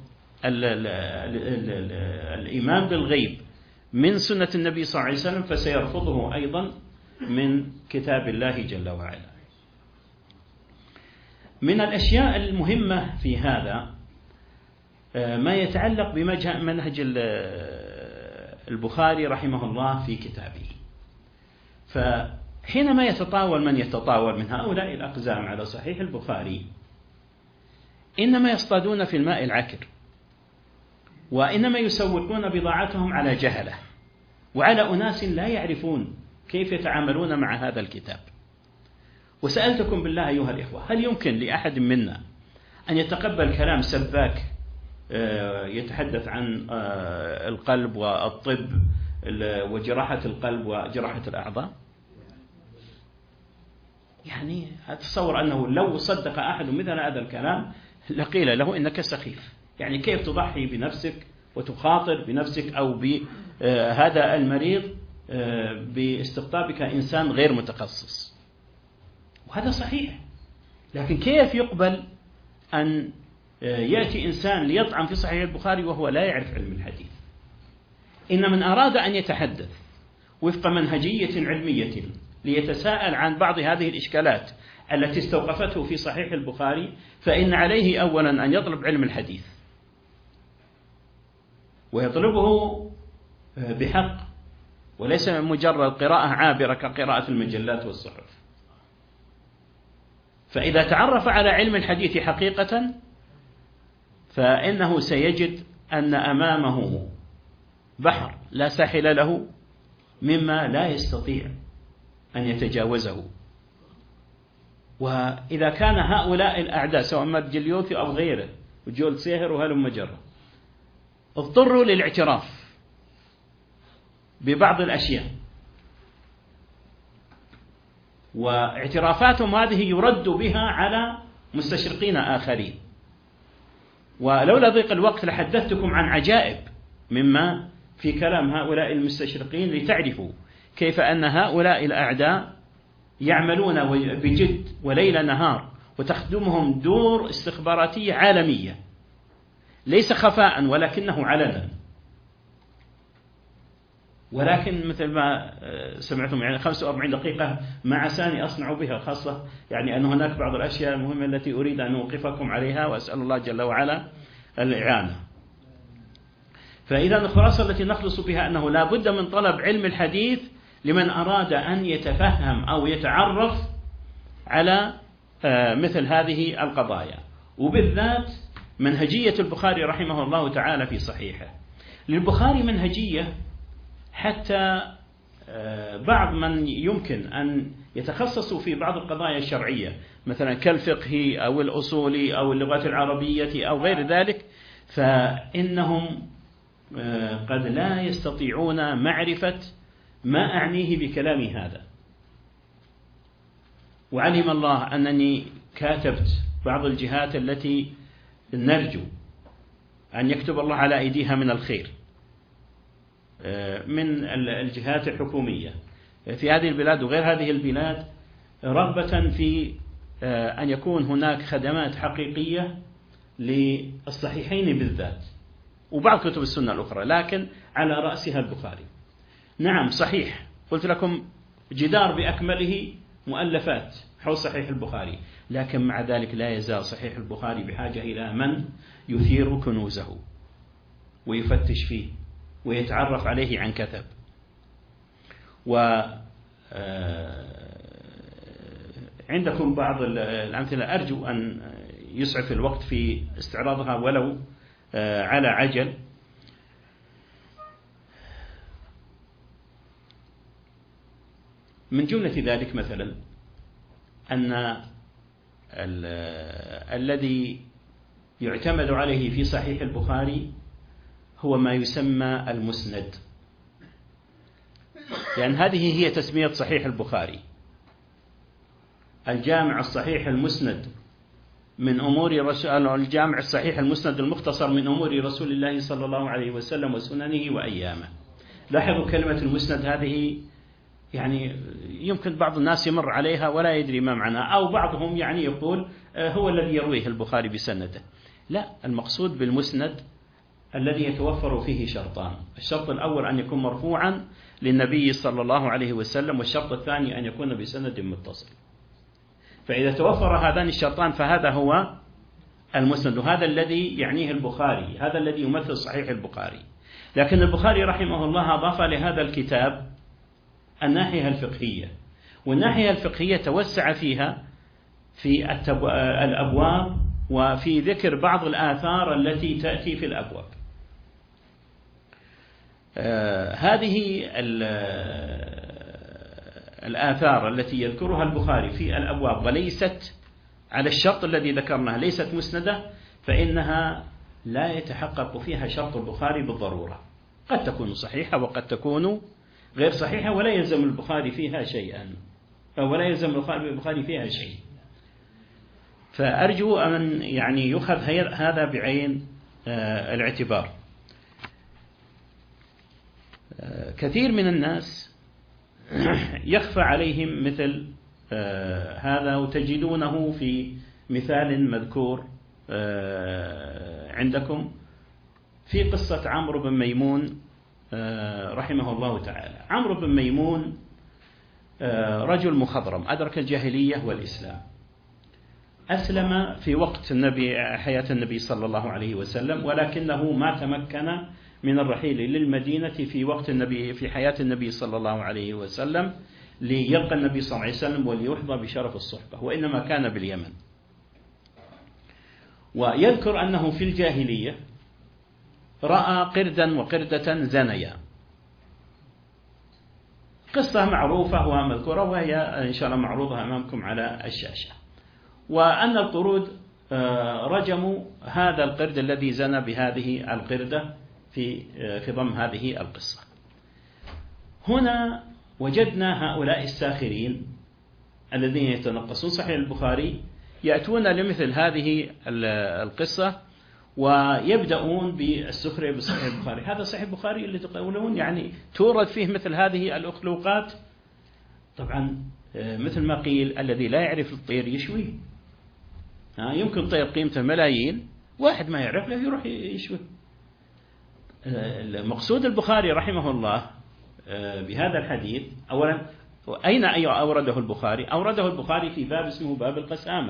الإيمان بالغيب من سنة النبي صلى الله عليه وسلم فسيرفضه أيضا من كتاب الله جل وعلا. من الأشياء المهمة في هذا ما يتعلق بمنهج البخاري رحمه الله في كتابه. فحينما يتطاول من يتطاول من هؤلاء الأقزام على صحيح البخاري إنما يصطادون في الماء العكر، وإنما يسوقون بضاعتهم على جهلة وعلى أناس لا يعرفون كيف يتعاملون مع هذا الكتاب. وسألتكم بالله أيها الإخوة، هل يمكن لأحد منا أن يتقبل كلام سباك يتحدث عن القلب والطب وجراحة القلب وجراحة الأعضاء؟ يعني أتصور أنه لو صدق أحد مثل هذا الكلام لقيل له إنك سخيف. يعني كيف تضحي بنفسك وتخاطر بنفسك أو بهذا المريض باستقطابك إنسان غير متخصص؟ وهذا صحيح، لكن كيف يقبل أن يأتي إنسان ليطعن في صحيح البخاري وهو لا يعرف علم الحديث؟ إن من أراد أن يتحدث وفق منهجية علمية ليتساءل عن بعض هذه الإشكالات التي استوقفته في صحيح البخاري فإن عليه أولا أن يطلب علم الحديث، ويطلبه بحق وليس مجرد قراءة عابرة كقراءة المجلات والصحف. فإذا تعرف على علم الحديث حقيقة فإنه سيجد أن أمامه بحر لا ساحل له مما لا يستطيع أن يتجاوزه. وإذا كان هؤلاء الأعداء سواء مرجليوثي أو غيره وجول سيهر وهلم جرة اضطروا للاعتراف ببعض الأشياء، واعترافاتهم هذه يرد بها على مستشرقين آخرين. ولولا ضيق الوقت لحدثتكم عن عجائب مما في كلام هؤلاء المستشرقين لتعرفوا كيف أن هؤلاء الأعداء يعملون بجد وليل نهار وتخدمهم دور استخباراتية عالمية، ليس خفاء ولكنه علنا. ولكن مثل ما سمعتم يعني 45 دقيقة ما عساني أصنع بها، خاصة يعني أن هناك بعض الأشياء المهمة التي أريد أن أوقفكم عليها، وأسأل الله جل وعلا الإعانة. فإذا الخلاصة التي نخلص بها أنه لا بد من طلب علم الحديث لمن أراد أن يتفهم أو يتعرف على مثل هذه القضايا، وبالذات منهجية البخاري رحمه الله تعالى في صحيحه. للبخاري منهجية حتى بعض من يمكن أن يتخصصوا في بعض القضايا الشرعية مثلا كالفقه أو الأصولي أو اللغة العربية أو غير ذلك، فإنهم قد لا يستطيعون معرفة ما أعنيه بكلامي هذا. وعلم الله أنني كاتبت بعض الجهات التي نرجو أن يكتب الله على أيديها من الخير من الجهات الحكومية في هذه البلاد وغير هذه البلاد، رغبة في أن يكون هناك خدمات حقيقية للصحيحين بالذات، وبعض كتب السنة الأخرى، لكن على رأسها البخاري. نعم صحيح، قلت لكم جدار بأكمله مؤلفات حول صحيح البخاري، لكن مع ذلك لا يزال صحيح البخاري بحاجة إلى من يثير كنوزه ويفتش فيه ويتعرف عليه عن كثب. عندكم بعض الأمثلة أرجو أن يسعف الوقت في استعراضها ولو على عجل. من جملة ذلك مثلا أن الذي يعتمد عليه في صحيح البخاري هو ما يسمى المسند، لأن هذه هي تسمية صحيح البخاري، الجامع الصحيح المسند من أمور رسول، الجامع الصحيح المسند المختصر من أمور رسول الله صلى الله عليه وسلم وسننه وأيامه. لاحظوا كلمة المسند هذه يعني يمكن بعض الناس يمر عليها ولا يدري ما معناها، أو بعضهم يعني يقول هو الذي يرويه البخاري بسنده. لا، المقصود بالمسند الذي يتوفر فيه شرطان: الشرط الأول أن يكون مرفوعا للنبي صلى الله عليه وسلم، والشرط الثاني أن يكون بسند متصل. فإذا توفر هذان الشرطان فهذا هو المسند، وهذا الذي يعنيه البخاري، هذا الذي يمثل صحيح البخاري. لكن البخاري رحمه الله أضاف لهذا الكتاب الناحية الفقهية، والناحية الفقهية توسع فيها في الأبواب وفي ذكر بعض الآثار التي تأتي في الأبواب. هذه الآثار التي يذكرها البخاري في الأبواب وليست على الشرط الذي ذكرناه، ليست مسندة، فإنها لا يتحقق فيها شرط البخاري بالضرورة، قد تكون صحيحة وقد تكون غير صحيحة، ولا يلزم البخاري فيها شيئا، ولا يلزم البخاري فيها شيء. فأرجو أن يعني يؤخذ هذا بعين الاعتبار. كثير من الناس يخفى عليهم مثل هذا، وتجدونه في مثال مذكور عندكم في قصة عمرو بن ميمون رحمه الله تعالى. عمرو بن ميمون رجل مخضرم أدرك الجاهلية والإسلام، أسلم في وقت حياة النبي صلى الله عليه وسلم، ولكنه ما تمكن من الرحيل للمدينة في وقت النبي، في حياة النبي صلى الله عليه وسلم، ليلقى النبي صلى الله عليه وسلم وليحظى بشرف الصحبة، وإنما كان باليمن. ويذكر أنه في الجاهلية رأى قردا وقردة زنيا، قصة معروفة ومذكورة، وهي إن شاء الله معروضة أمامكم على الشاشة. وأن القرود رجموا هذا القرد الذي زنى بهذه القردة في خضم هذه القصة. هنا وجدنا هؤلاء الساخرين الذين يتنقصون صحيح البخاري يأتون لمثل هذه القصة ويبدأون بالسخرية بصحيح البخاري. هذا صحيح البخاري اللي تقولون يعني تورد فيه مثل هذه الأخلوقات؟ طبعا مثل ما قيل: الذي لا يعرف الطير يشويه. يمكن طير قيمته ملايين، واحد ما يعرف له يروح يشويه. مقصود البخاري رحمه الله بهذا الحديث أولا، أين أورده البخاري؟ أورده البخاري في باب اسمه باب القسامة،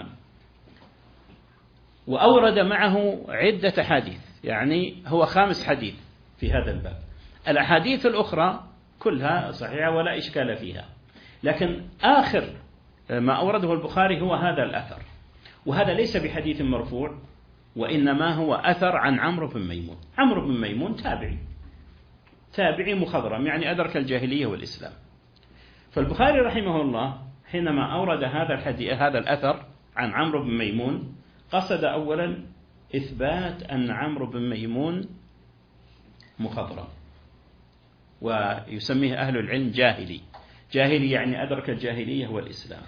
وأورد معه عدة حديث، يعني هو 5 حديث في هذا الباب. الأحاديث الأخرى كلها صحيحة ولا إشكال فيها، لكن آخر ما أورده البخاري هو هذا الأثر، وهذا ليس بحديث مرفوع، وإنما هو أثر عن عمرو بن ميمون. عمرو بن ميمون تابعي مخضرم، يعني أدرك الجاهلية والإسلام. فالبخاري رحمه الله حينما أورد هذا الأثر عن عمرو بن ميمون قصد أولا إثبات أن عمرو بن ميمون مخضرم، ويسميه أهل العلم جاهلي يعني أدرك الجاهلية والإسلام،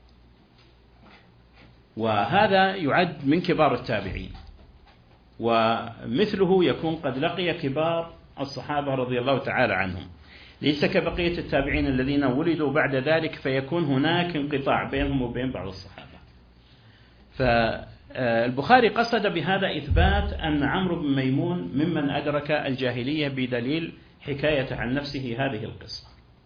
وهذا يعد من كبار التابعين، ومثله يكون قد لقي كبار الصحابة رضي الله تعالى عنهم، ليس كبقية التابعين الذين ولدوا بعد ذلك فيكون هناك انقطاع بينهم وبين بعض الصحابة. البخاري قصد بهذا إثبات أن عمرو بن ميمون ممن أدرك الجاهلية بدليل حكاية عن نفسه هذه القصة.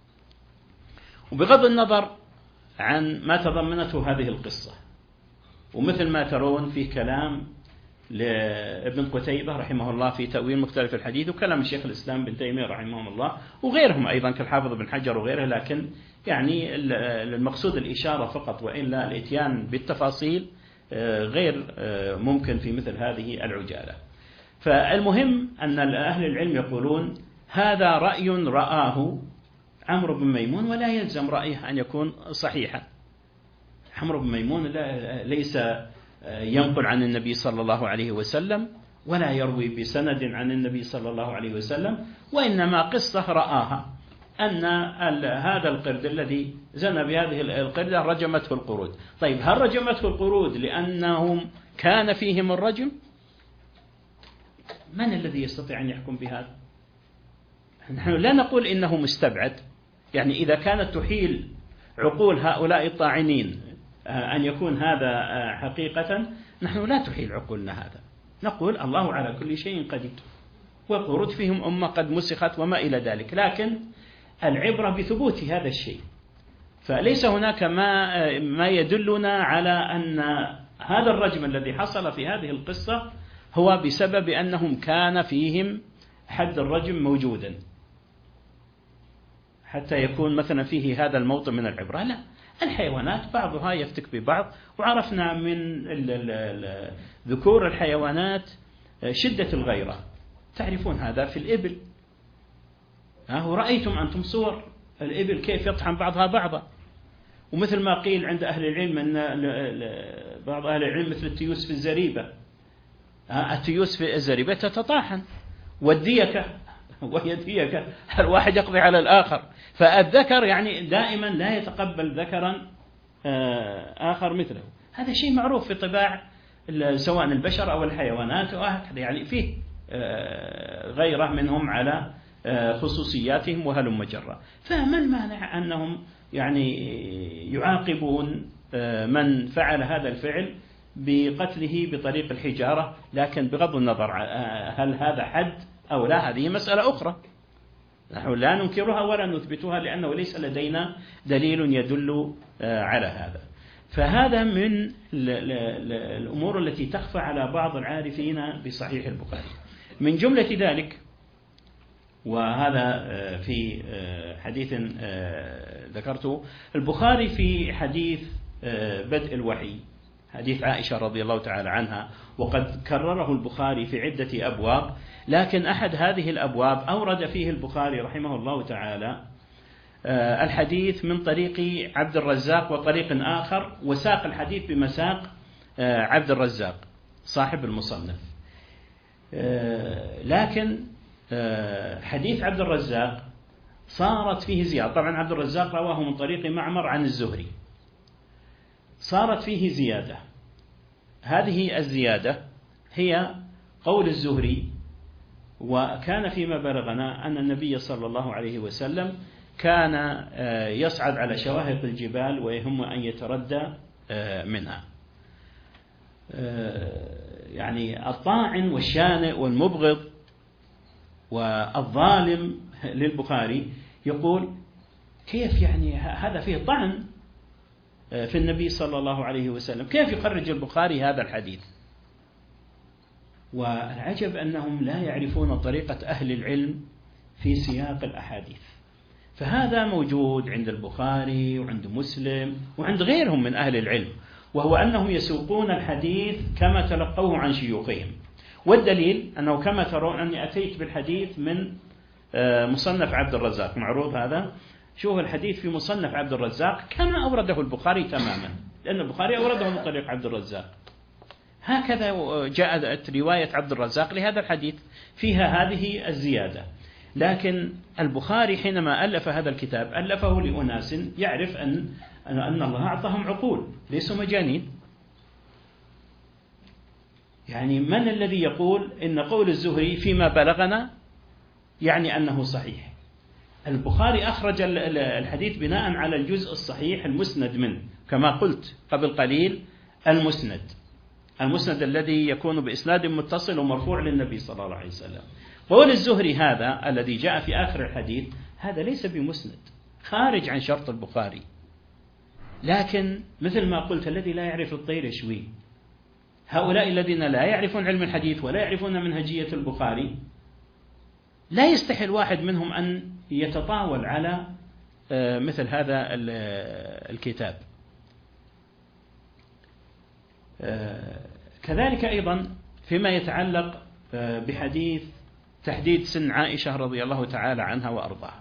وبغض النظر عن ما تضمنته هذه القصة، ومثل ما ترون في كلام لابن قتيبة رحمه الله في تأويل مختلف الحديث، وكلام الشيخ الإسلام ابن تيمية رحمه الله وغيرهم أيضا كالحافظ بن حجر وغيره، لكن يعني المقصود الإشارة فقط، وإلا الإتيان بالتفاصيل غير ممكن في مثل هذه العجالة. فالمهم أن أهل العلم يقولون هذا رأي رآه عمرو بن ميمون ولا يلزم رأيه أن يكون صحيحا. عمرو بن ميمون ليس ينقل عن النبي صلى الله عليه وسلم ولا يروي بسند عن النبي صلى الله عليه وسلم، وإنما قصة رآها أن هذا القرد الذي زنى بهذه القردة رجمته القرود. طيب هل رجمته القرود لأنهم كان فيهم الرجم؟ من الذي يستطيع أن يحكم بهذا؟ نحن لا نقول إنه مستبعد، يعني إذا كانت تحيل عقول هؤلاء الطاعنين أن يكون هذا حقيقة، نحن لا تحيل عقولنا هذا، نقول الله على كل شيء قدير، والقرود فيهم أمة قد مسخت وما إلى ذلك، لكن العبرة بثبوت هذا الشيء. فليس هناك ما يدلنا على أن هذا الرجم الذي حصل في هذه القصة هو بسبب أنهم كان فيهم حد الرجم موجودا حتى يكون مثلا فيه هذا الموطن من العبرة. لا، الحيوانات بعضها يفتك ببعض، وعرفنا من ذكور الحيوانات شدة الغيرة، تعرفون هذا في الإبل، ورأيتم أنتم صور الإبل كيف يطحن بعضها بعضا. ومثل ما قيل عند أهل العلم أن بعض أهل العلم مثل التيوس في الزريبة، التيوس في الزريبة تتطاحن، والديكة وهي ديكة الواحد يقضي على الآخر. فالذكر يعني دائما لا يتقبل ذكرا آخر مثله، هذا شيء معروف في طباع سواء البشر أو الحيوانات، وهكذا يعني فيه غيرة منهم على خصوصياتهم وهلم جرا. فما المانع أنهم يعني يعاقبون من فعل هذا الفعل بقتله بطريق الحجارة، لكن بغض النظر هل هذا حد أو لا، هذه مسألة أخرى نحن لا ننكرها ولا نثبتها، لأنه ليس لدينا دليل يدل على هذا. فهذا من الأمور التي تخفى على بعض العارفين بصحيح البخاري. من جملة ذلك، وهذا في حديث ذكرته البخاري في حديث بدء الوحي، حديث عائشة رضي الله تعالى عنها، وقد كرره البخاري في عدة أبواب، لكن أحد هذه الأبواب أورد فيه البخاري رحمه الله تعالى الحديث من طريق عبد الرزاق وطريق آخر، وساق الحديث بمساق عبد الرزاق صاحب المصنف. لكن حديث عبد الرزاق صارت فيه زيادة، طبعا عبد الرزاق رواه من طريق معمر عن الزهري، صارت فيه زيادة. هذه الزيادة هي قول الزهري: وكان فيما بلغنا أن النبي صلى الله عليه وسلم كان يصعد على شواهق الجبال ويهم أن يتردى منها. يعني الطاعن والشانئ والمبغض والظالم للبخاري يقول كيف يعني هذا فيه طعن في النبي صلى الله عليه وسلم، كيف يخرج البخاري هذا الحديث؟ والعجب أنهم لا يعرفون طريقة أهل العلم في سياق الأحاديث. فهذا موجود عند البخاري وعند مسلم وعند غيرهم من أهل العلم، وهو أنهم يسوقون الحديث كما تلقوه عن شيوخهم. والدليل أنه كما ترون أني أتيت بالحديث من مصنف عبد الرزاق، معروض هذا، شوف الحديث في مصنف عبد الرزاق كما أورده البخاري تماما، لأن البخاري أورده من طريق عبد الرزاق. هكذا جاءت رواية عبد الرزاق لهذا الحديث فيها هذه الزيادة. لكن البخاري حينما ألف هذا الكتاب ألفه لأناس يعرف أن الله أعطاهم عقول، ليسوا مجانين. يعني من الذي يقول إن قول الزهري فيما بلغنا يعني أنه صحيح؟ البخاري أخرج الحديث بناء على الجزء الصحيح المسند منه، كما قلت قبل قليل المسند، المسند الذي يكون بإسناد متصل ومرفوع للنبي صلى الله عليه وسلم. قول الزهري هذا الذي جاء في آخر الحديث هذا ليس بمسند، خارج عن شرط البخاري. لكن مثل ما قلت الذي لا يعرف الطير يشويه. هؤلاء الذين لا يعرفون علم الحديث ولا يعرفون منهجية البخاري لا يستحي الواحد منهم أن يتطاول على مثل هذا الكتاب. كذلك أيضا فيما يتعلق بحديث تحديد سن عائشة رضي الله تعالى عنها وأرضاها،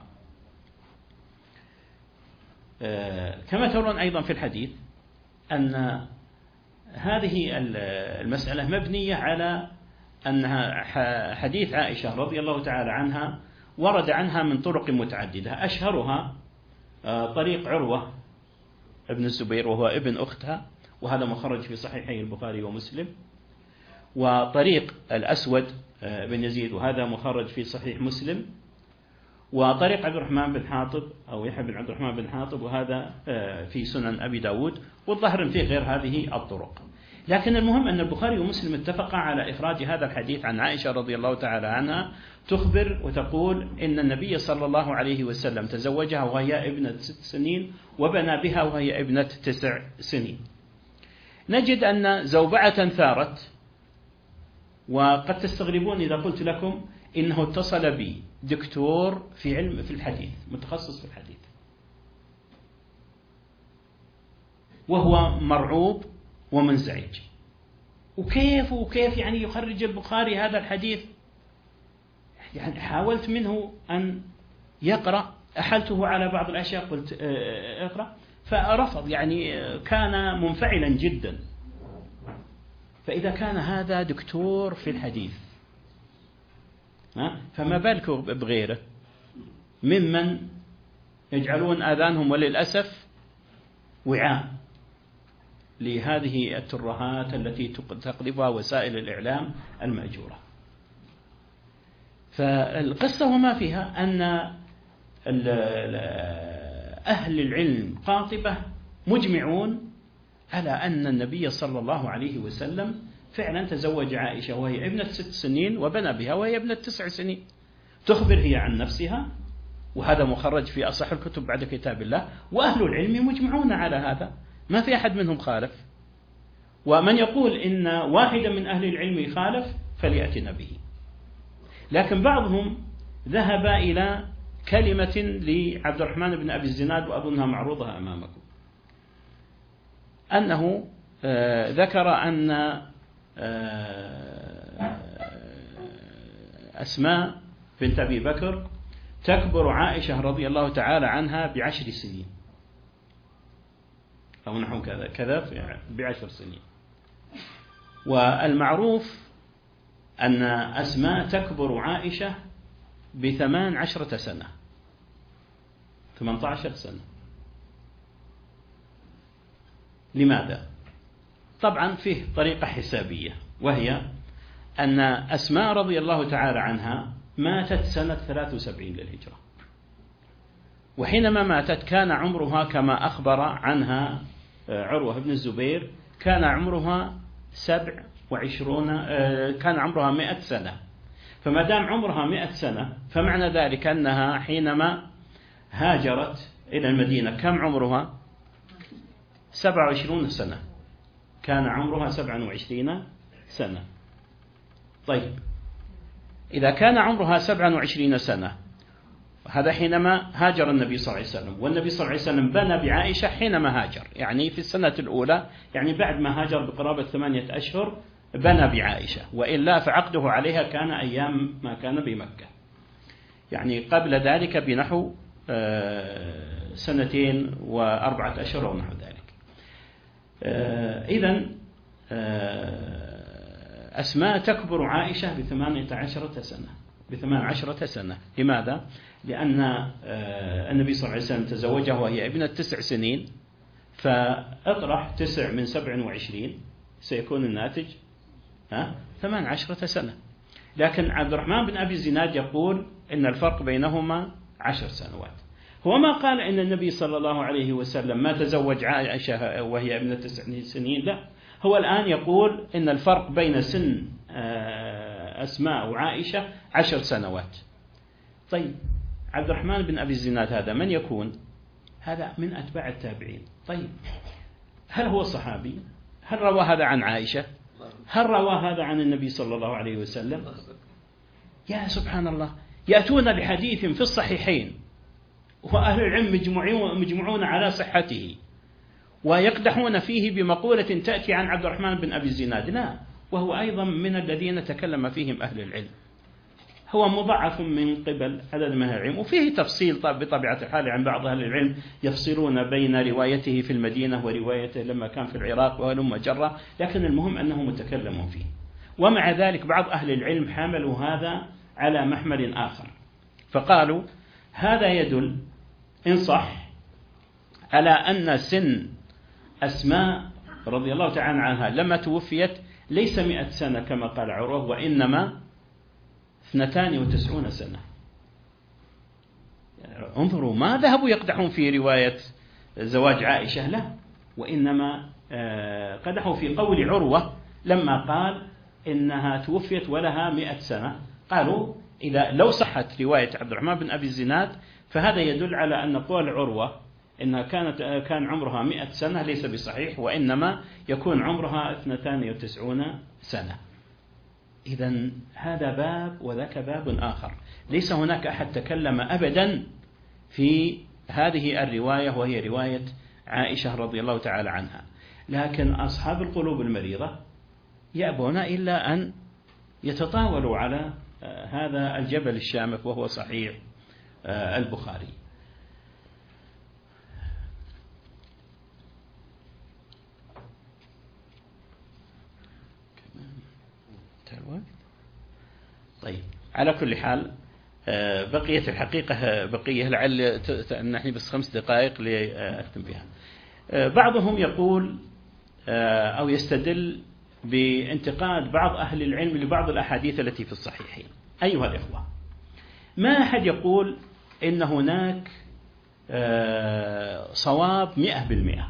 كما ترون أيضا في الحديث أن هذه المسألة مبنية على أنها حديث عائشة رضي الله تعالى عنها ورد عنها من طرق متعددة، أشهرها طريق عروة ابن الزبير وهو ابن أختها، وهذا مخرج في صحيحي البخاري ومسلم، وطريق الأسود بن يزيد وهذا مخرج في صحيح مسلم، وطريق عبد الرحمن بن حاطب أو يحيى بن عبد الرحمن بن حاطب وهذا في سنن أبي داود، والظاهر في غير هذه الطرق. لكن المهم أن البخاري ومسلم اتفقا على إخراج هذا الحديث عن عائشة رضي الله تعالى عنها تخبر وتقول إن النبي صلى الله عليه وسلم تزوجها وهي ابنة 6 سنين وبنى بها وهي ابنة 9 سنين. نجد أن زوبعة ثارت، وقد تستغربون إذا قلت لكم إنه اتصل بي دكتور في علم في الحديث متخصص في الحديث وهو مرعوب ومنزعج، وكيف يعني يخرج البخاري هذا الحديث؟ يعني حاولت منه أن يقرأ، أحلته على بعض الأشياء قلت اقرأ فرفض، يعني كان منفعلا جدا. فإذا كان هذا دكتور في الحديث فما بالك بغيره ممن يجعلون آذانهم وللأسف وعاء لهذه الترهات التي تقذفها وسائل الإعلام المأجورة. فالقصة وما فيها أن أهل العلم قاطبة مجمعون على أن النبي صلى الله عليه وسلم فعلا تزوج عائشة وهي ابنة 6 سنين وبنى بها وهي ابنة 9 سنين. تخبر هي عن نفسها، وهذا مخرج في أصح الكتب بعد كتاب الله، وأهل العلم مجمعون على هذا، ما في أحد منهم خالف. ومن يقول إن واحدا من أهل العلم يخالف فليأتنا به. لكن بعضهم ذهب إلى كلمة لعبد الرحمن بن أبي الزناد وأظنها معروضة أمامكم، أنه ذكر أن أسماء بنت أبي بكر تكبر عائشة رضي الله تعالى عنها ب10 سنين أو نحو كذا ب10 سنين. والمعروف أن أسماء تكبر عائشة ب18 سنة 18 سنة. لماذا؟ طبعا فيه طريقة حسابية، وهي أن أسماء رضي الله تعالى عنها ماتت سنة 73 للهجرة، وحينما ماتت كان عمرها كما أخبر عنها عروة بن الزبير كان عمرها 27 كان عمرها 100 سنة. فما دام عمرها 100 سنة فمعنى ذلك أنها حينما هاجرت إلى المدينة كم عمرها؟ 27 سنة، كان عمرها 27 سنة. طيب إذا كان عمرها 27 سنة هذا حينما هاجر النبي صلى الله عليه وسلم، والنبي صلى الله عليه وسلم بنى بعائشة حينما هاجر، يعني في السنة الأولى، يعني بعد ما هاجر بقرابة 8 أشهر بنى بعائشة، وإلا فعقده عليها كان أيام ما كان بمكة، يعني قبل ذلك بنحو 2 و4 أشهر أو نحو ذلك. إذن أسماء تكبر عائشة ب18 سنة. لماذا؟ لأن النبي صلى الله عليه وسلم تزوجها وهي ابنة 9 سنين، فأطرح 9 من 27 سيكون الناتج 18 سنة. لكن عبد الرحمن بن أبي الزناد يقول إن الفرق بينهما 10 سنوات. هو ما قال إن النبي صلى الله عليه وسلم ما تزوج عائشة وهي ابنة 9 سنين، لا، هو الآن يقول إن الفرق بين سن أسماء وعائشة 10 سنوات. طيب عبد الرحمن بن أبي الزناد هذا من يكون؟ هذا من أتباع التابعين. طيب هل هو صحابي؟ هل روى هذا عن عائشة؟ هل روى هذا عن النبي صلى الله عليه وسلم؟ يا سبحان الله، يأتون بحديث في الصحيحين وأهل العلم مجمعون على صحته ويقدحون فيه بمقولة تأتي عن عبد الرحمن بن أبي الزناد. لا، وهو أيضا من الذين تكلم فيهم أهل العلم، هو مضعف من قبل عدد من أهل العلم، وفيه تفصيل بطبيعة الحال عن بعض أهل العلم يفصلون بين روايته في المدينة وروايته لما كان في العراق وهلم جرة، لكن المهم أنه متكلم فيه. ومع ذلك بعض أهل العلم حملوا هذا على محمل آخر، فقالوا هذا يدل إن صح على أن سن أسماء رضي الله تعالى عنها لما توفيت ليس 100 سنة كما قال عروة، وإنما 92 سنة. انظروا، ما ذهبوا يقدحون في رواية زواج عائشة، لا، وإنما قدحوا في قول عروة لما قال إنها توفيت ولها 100 سنة. قالوا إذا لو صحت رواية عبد الرحمن بن أبي الزناد فهذا يدل على أن قول عروة إنها كان عمرها 100 سنة ليس بصحيح، وإنما يكون عمرها 92 سنة. إذن هذا باب وذاك باب آخر، ليس هناك أحد تكلم أبدا في هذه الرواية وهي رواية عائشة رضي الله تعالى عنها، لكن أصحاب القلوب المريضة يأبون إلا أن يتطاولوا على هذا الجبل الشامخ وهو صحيح البخاري. طيب على كل حال بقية الحقيقة بقية، لعل نحن بس 5 دقائق لأختم بها. بعضهم يقول أو يستدل بانتقاد بعض أهل العلم لبعض الأحاديث التي في الصحيحين. أيها الإخوة، ما أحد يقول إن هناك صواب 100%.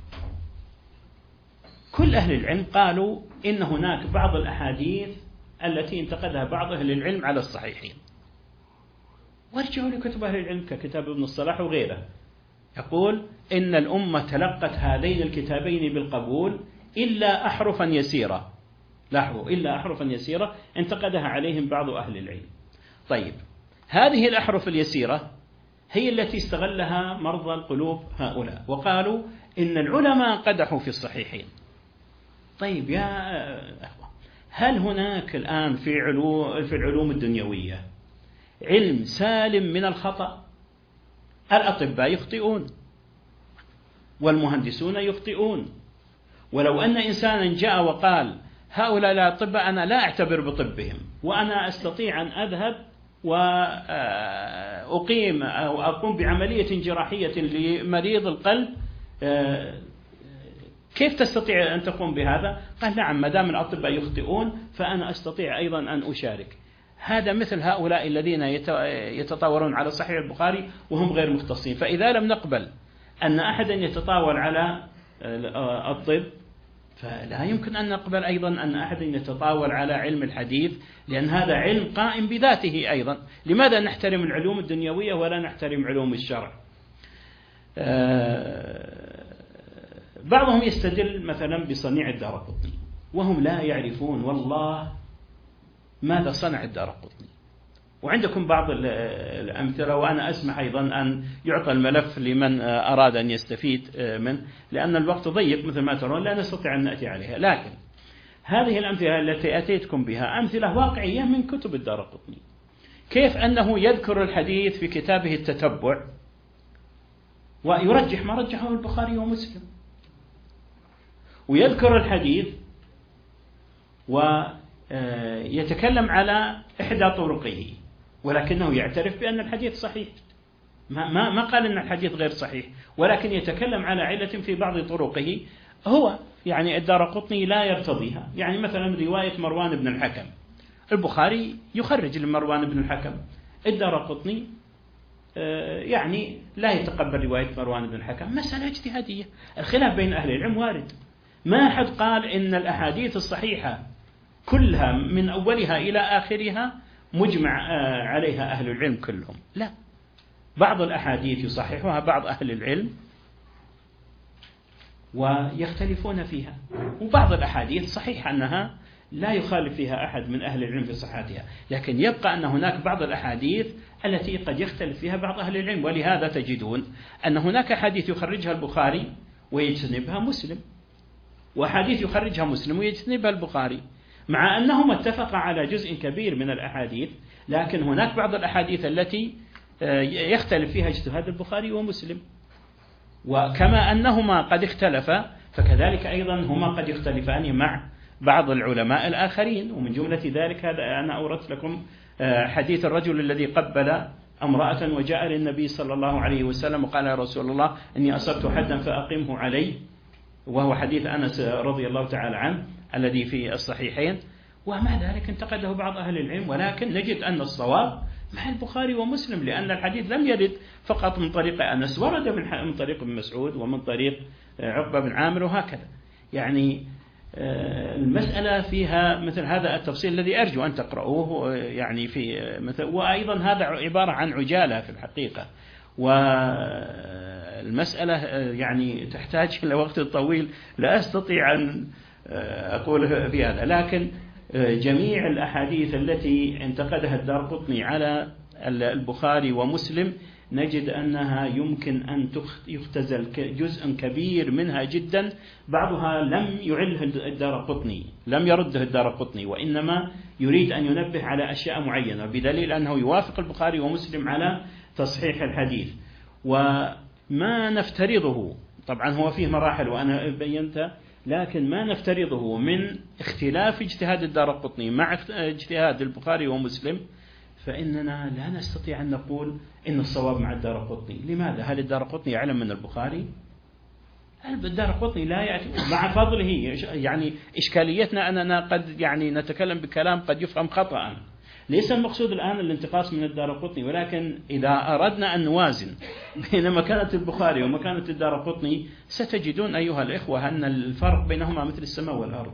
كل أهل العلم قالوا إن هناك بعض الأحاديث التي انتقدها بعض أهل العلم على الصحيحين. وارجعوا لكتب أهل العلم ككتاب ابن الصلاح وغيره، يقول إن الأمة تلقت هذين الكتابين بالقبول إلا أحرفا يسيرة. لاحظوا، إلا أحرفا يسيرة انتقدها عليهم بعض أهل العلم. طيب هذه الأحرف اليسيرة هي التي استغلها مرضى القلوب هؤلاء، وقالوا إن العلماء قدحوا في الصحيحين. طيب يا أخوة، هل هناك الآن في العلوم الدنيوية علم سالم من الخطأ؟ الأطباء يخطئون والمهندسون يخطئون، ولو أن إنسانا جاء وقال هؤلاء الأطباء أنا لا أعتبر بطبهم وأنا أستطيع أن أذهب وأقيم أو أقوم بعملية جراحية لمريض القلب، كيف تستطيع أن تقوم بهذا؟ قال نعم، ما دام الأطباء يخطئون فأنا أستطيع أيضا أن أشارك. هذا مثل هؤلاء الذين يتطاولون على صحيح البخاري وهم غير مختصين. فإذا لم نقبل أن أحدا يتطاول على الطب، فلا يمكن أن نقبل أيضا أن أحدا يتطاول على علم الحديث، لأن هذا علم قائم بذاته أيضا. لماذا نحترم العلوم الدنيوية ولا نحترم علوم الشرع؟ بعضهم يستدل مثلا بصنيع الدارقطني وهم لا يعرفون والله ماذا صنع الدارقطني. وعندكم بعض الأمثلة، وأنا أسمح أيضا أن يعطى الملف لمن أراد أن يستفيد منه، لأن الوقت ضيق مثل ما ترون لا نستطيع أن نأتي عليها. لكن هذه الأمثلة التي أتيتكم بها أمثلة واقعية من كتب الدارقطني. كيف أنه يذكر الحديث في كتابه التتبع ويرجح ما رجحه البخاري ومسلم، ويذكر الحديث ويتكلم على إحدى طرقه، ولكنه يعترف بأن الحديث صحيح. ما قال أن الحديث غير صحيح، ولكن يتكلم على علة في بعض طرقه هو يعني الدارقطني لا يرتضيها. يعني مثلا رواية مروان بن الحكم، البخاري يخرج لمروان بن الحكم، الدارقطني يعني لا يتقبل رواية مروان بن الحكم. مسألة اجتهادية، الخلاف بين أهل العلم وارد. ما أحد قال إن الأحاديث الصحيحة كلها من أولها إلى آخرها مجمع عليها أهل العلم كلهم، لا، بعض الأحاديث يصححها بعض أهل العلم ويختلفون فيها، وبعض الأحاديث صحيح أنها لا يخالف فيها أحد من أهل العلم في صحتها، لكن يبقى أن هناك بعض الأحاديث التي قد يختلف فيها بعض أهل العلم. ولهذا تجدون أن هناك أحاديث يخرجها البخاري ويجتنبها مسلم، وأحاديث يخرجها مسلم ويجتنبها البخاري، مع أنهما اتفقا على جزء كبير من الأحاديث، لكن هناك بعض الأحاديث التي يختلف فيها اجتهاد البخاري ومسلم. وكما أنهما قد اختلفا فكذلك أيضا هما قد يختلفان مع بعض العلماء الآخرين. ومن جملة ذلك هذا أنا أوردت لكم حديث الرجل الذي قبل امرأة وجاء للنبي صلى الله عليه وسلم وقال: يا رسول الله إني أصبت حدا فأقمه علي، وهو حديث أنس رضي الله تعالى عنه الذي في الصحيحين. ومع ذلك انتقده بعض أهل العلم، ولكن نجد أن الصواب مع البخاري ومسلم، لأن الحديث لم يرد فقط من طريق أنس، ورد من طريق ابن مسعود ومن طريق عقبة بن عامر وهكذا. يعني المسألة فيها مثل هذا التفصيل الذي أرجو أن تقرؤوه، يعني في مثل، وأيضا هذا عبارة عن عجالة في الحقيقة، والمسألة يعني تحتاج إلى وقت طويل لا أستطيع أن أقول في هذا. لكن جميع الأحاديث التي انتقدها الدارقطني على البخاري ومسلم نجد أنها يمكن أن يختزل جزء كبير منها جدا، بعضها لم يعله الدارقطني، لم يرده الدارقطني، وإنما يريد أن ينبه على أشياء معينة، بدليل أنه يوافق البخاري ومسلم على تصحيح الحديث. وما نفترضه، طبعا هو فيه مراحل وأنا بينت، لكن ما نفترضه من اختلاف اجتهاد الدارقطني مع اجتهاد البخاري ومسلم، فإننا لا نستطيع أن نقول إن الصواب مع الدارقطني. لماذا؟ هل الدارقطني يعلم من البخاري؟ الدارقطني لا يعرف، مع فضله. يعني إشكاليتنا أننا قد يعني نتكلم بكلام قد يفهم خطأ. ليس المقصود الآن الانتقاص من الدارقطني، ولكن إذا أردنا أن نوازن بين مكانة البخاري ومكانة الدارقطني ستجدون أيها الإخوة أن الفرق بينهما مثل السماء والأرض.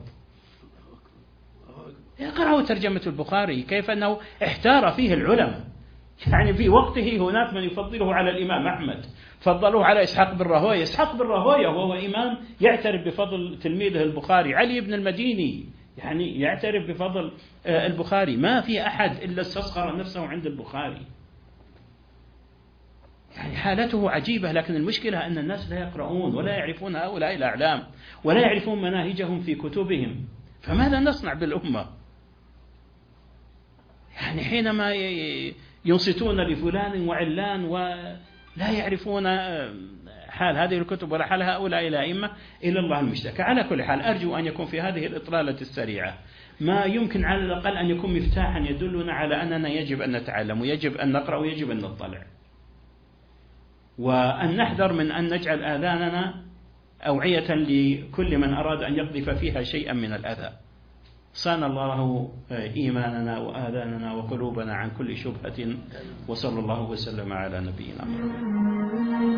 اقرأوا ترجمة البخاري كيف أنه احتار فيه العلماء، يعني في وقته هناك من يفضله على الإمام أحمد، فضلوه على إسحاق بن راهويه. إسحاق بن راهويه وهو إمام يعترف بفضل تلميذه البخاري. علي بن المديني يعني يعترف بفضل البخاري. ما في أحد إلا استصغر نفسه عند البخاري. يعني حالته عجيبة، لكن المشكلة أن الناس لا يقرؤون ولا يعرفون هؤلاء الأعلام ولا يعرفون مناهجهم في كتبهم. فماذا نصنع بالأمة؟ يعني حينما ينصتون لفلان وعلان ولا يعرفون حال هذه الكتب ولا حال هؤلاء الأئمة، إلى الله المشتكى. على كل حال أرجو أن يكون في هذه الإطلالة السريعة ما يمكن على الأقل أن يكون مفتاحا يدلنا على أننا يجب أن نتعلم ويجب أن نقرأ ويجب أن نطلع، وأن نحذر من أن نجعل آذاننا أوعية لكل من أراد أن يقذف فيها شيئا من الأذى. صان الله إيماننا وآذاننا وقلوبنا عن كل شبهة، وصلى الله وسلم على نبينا محمد.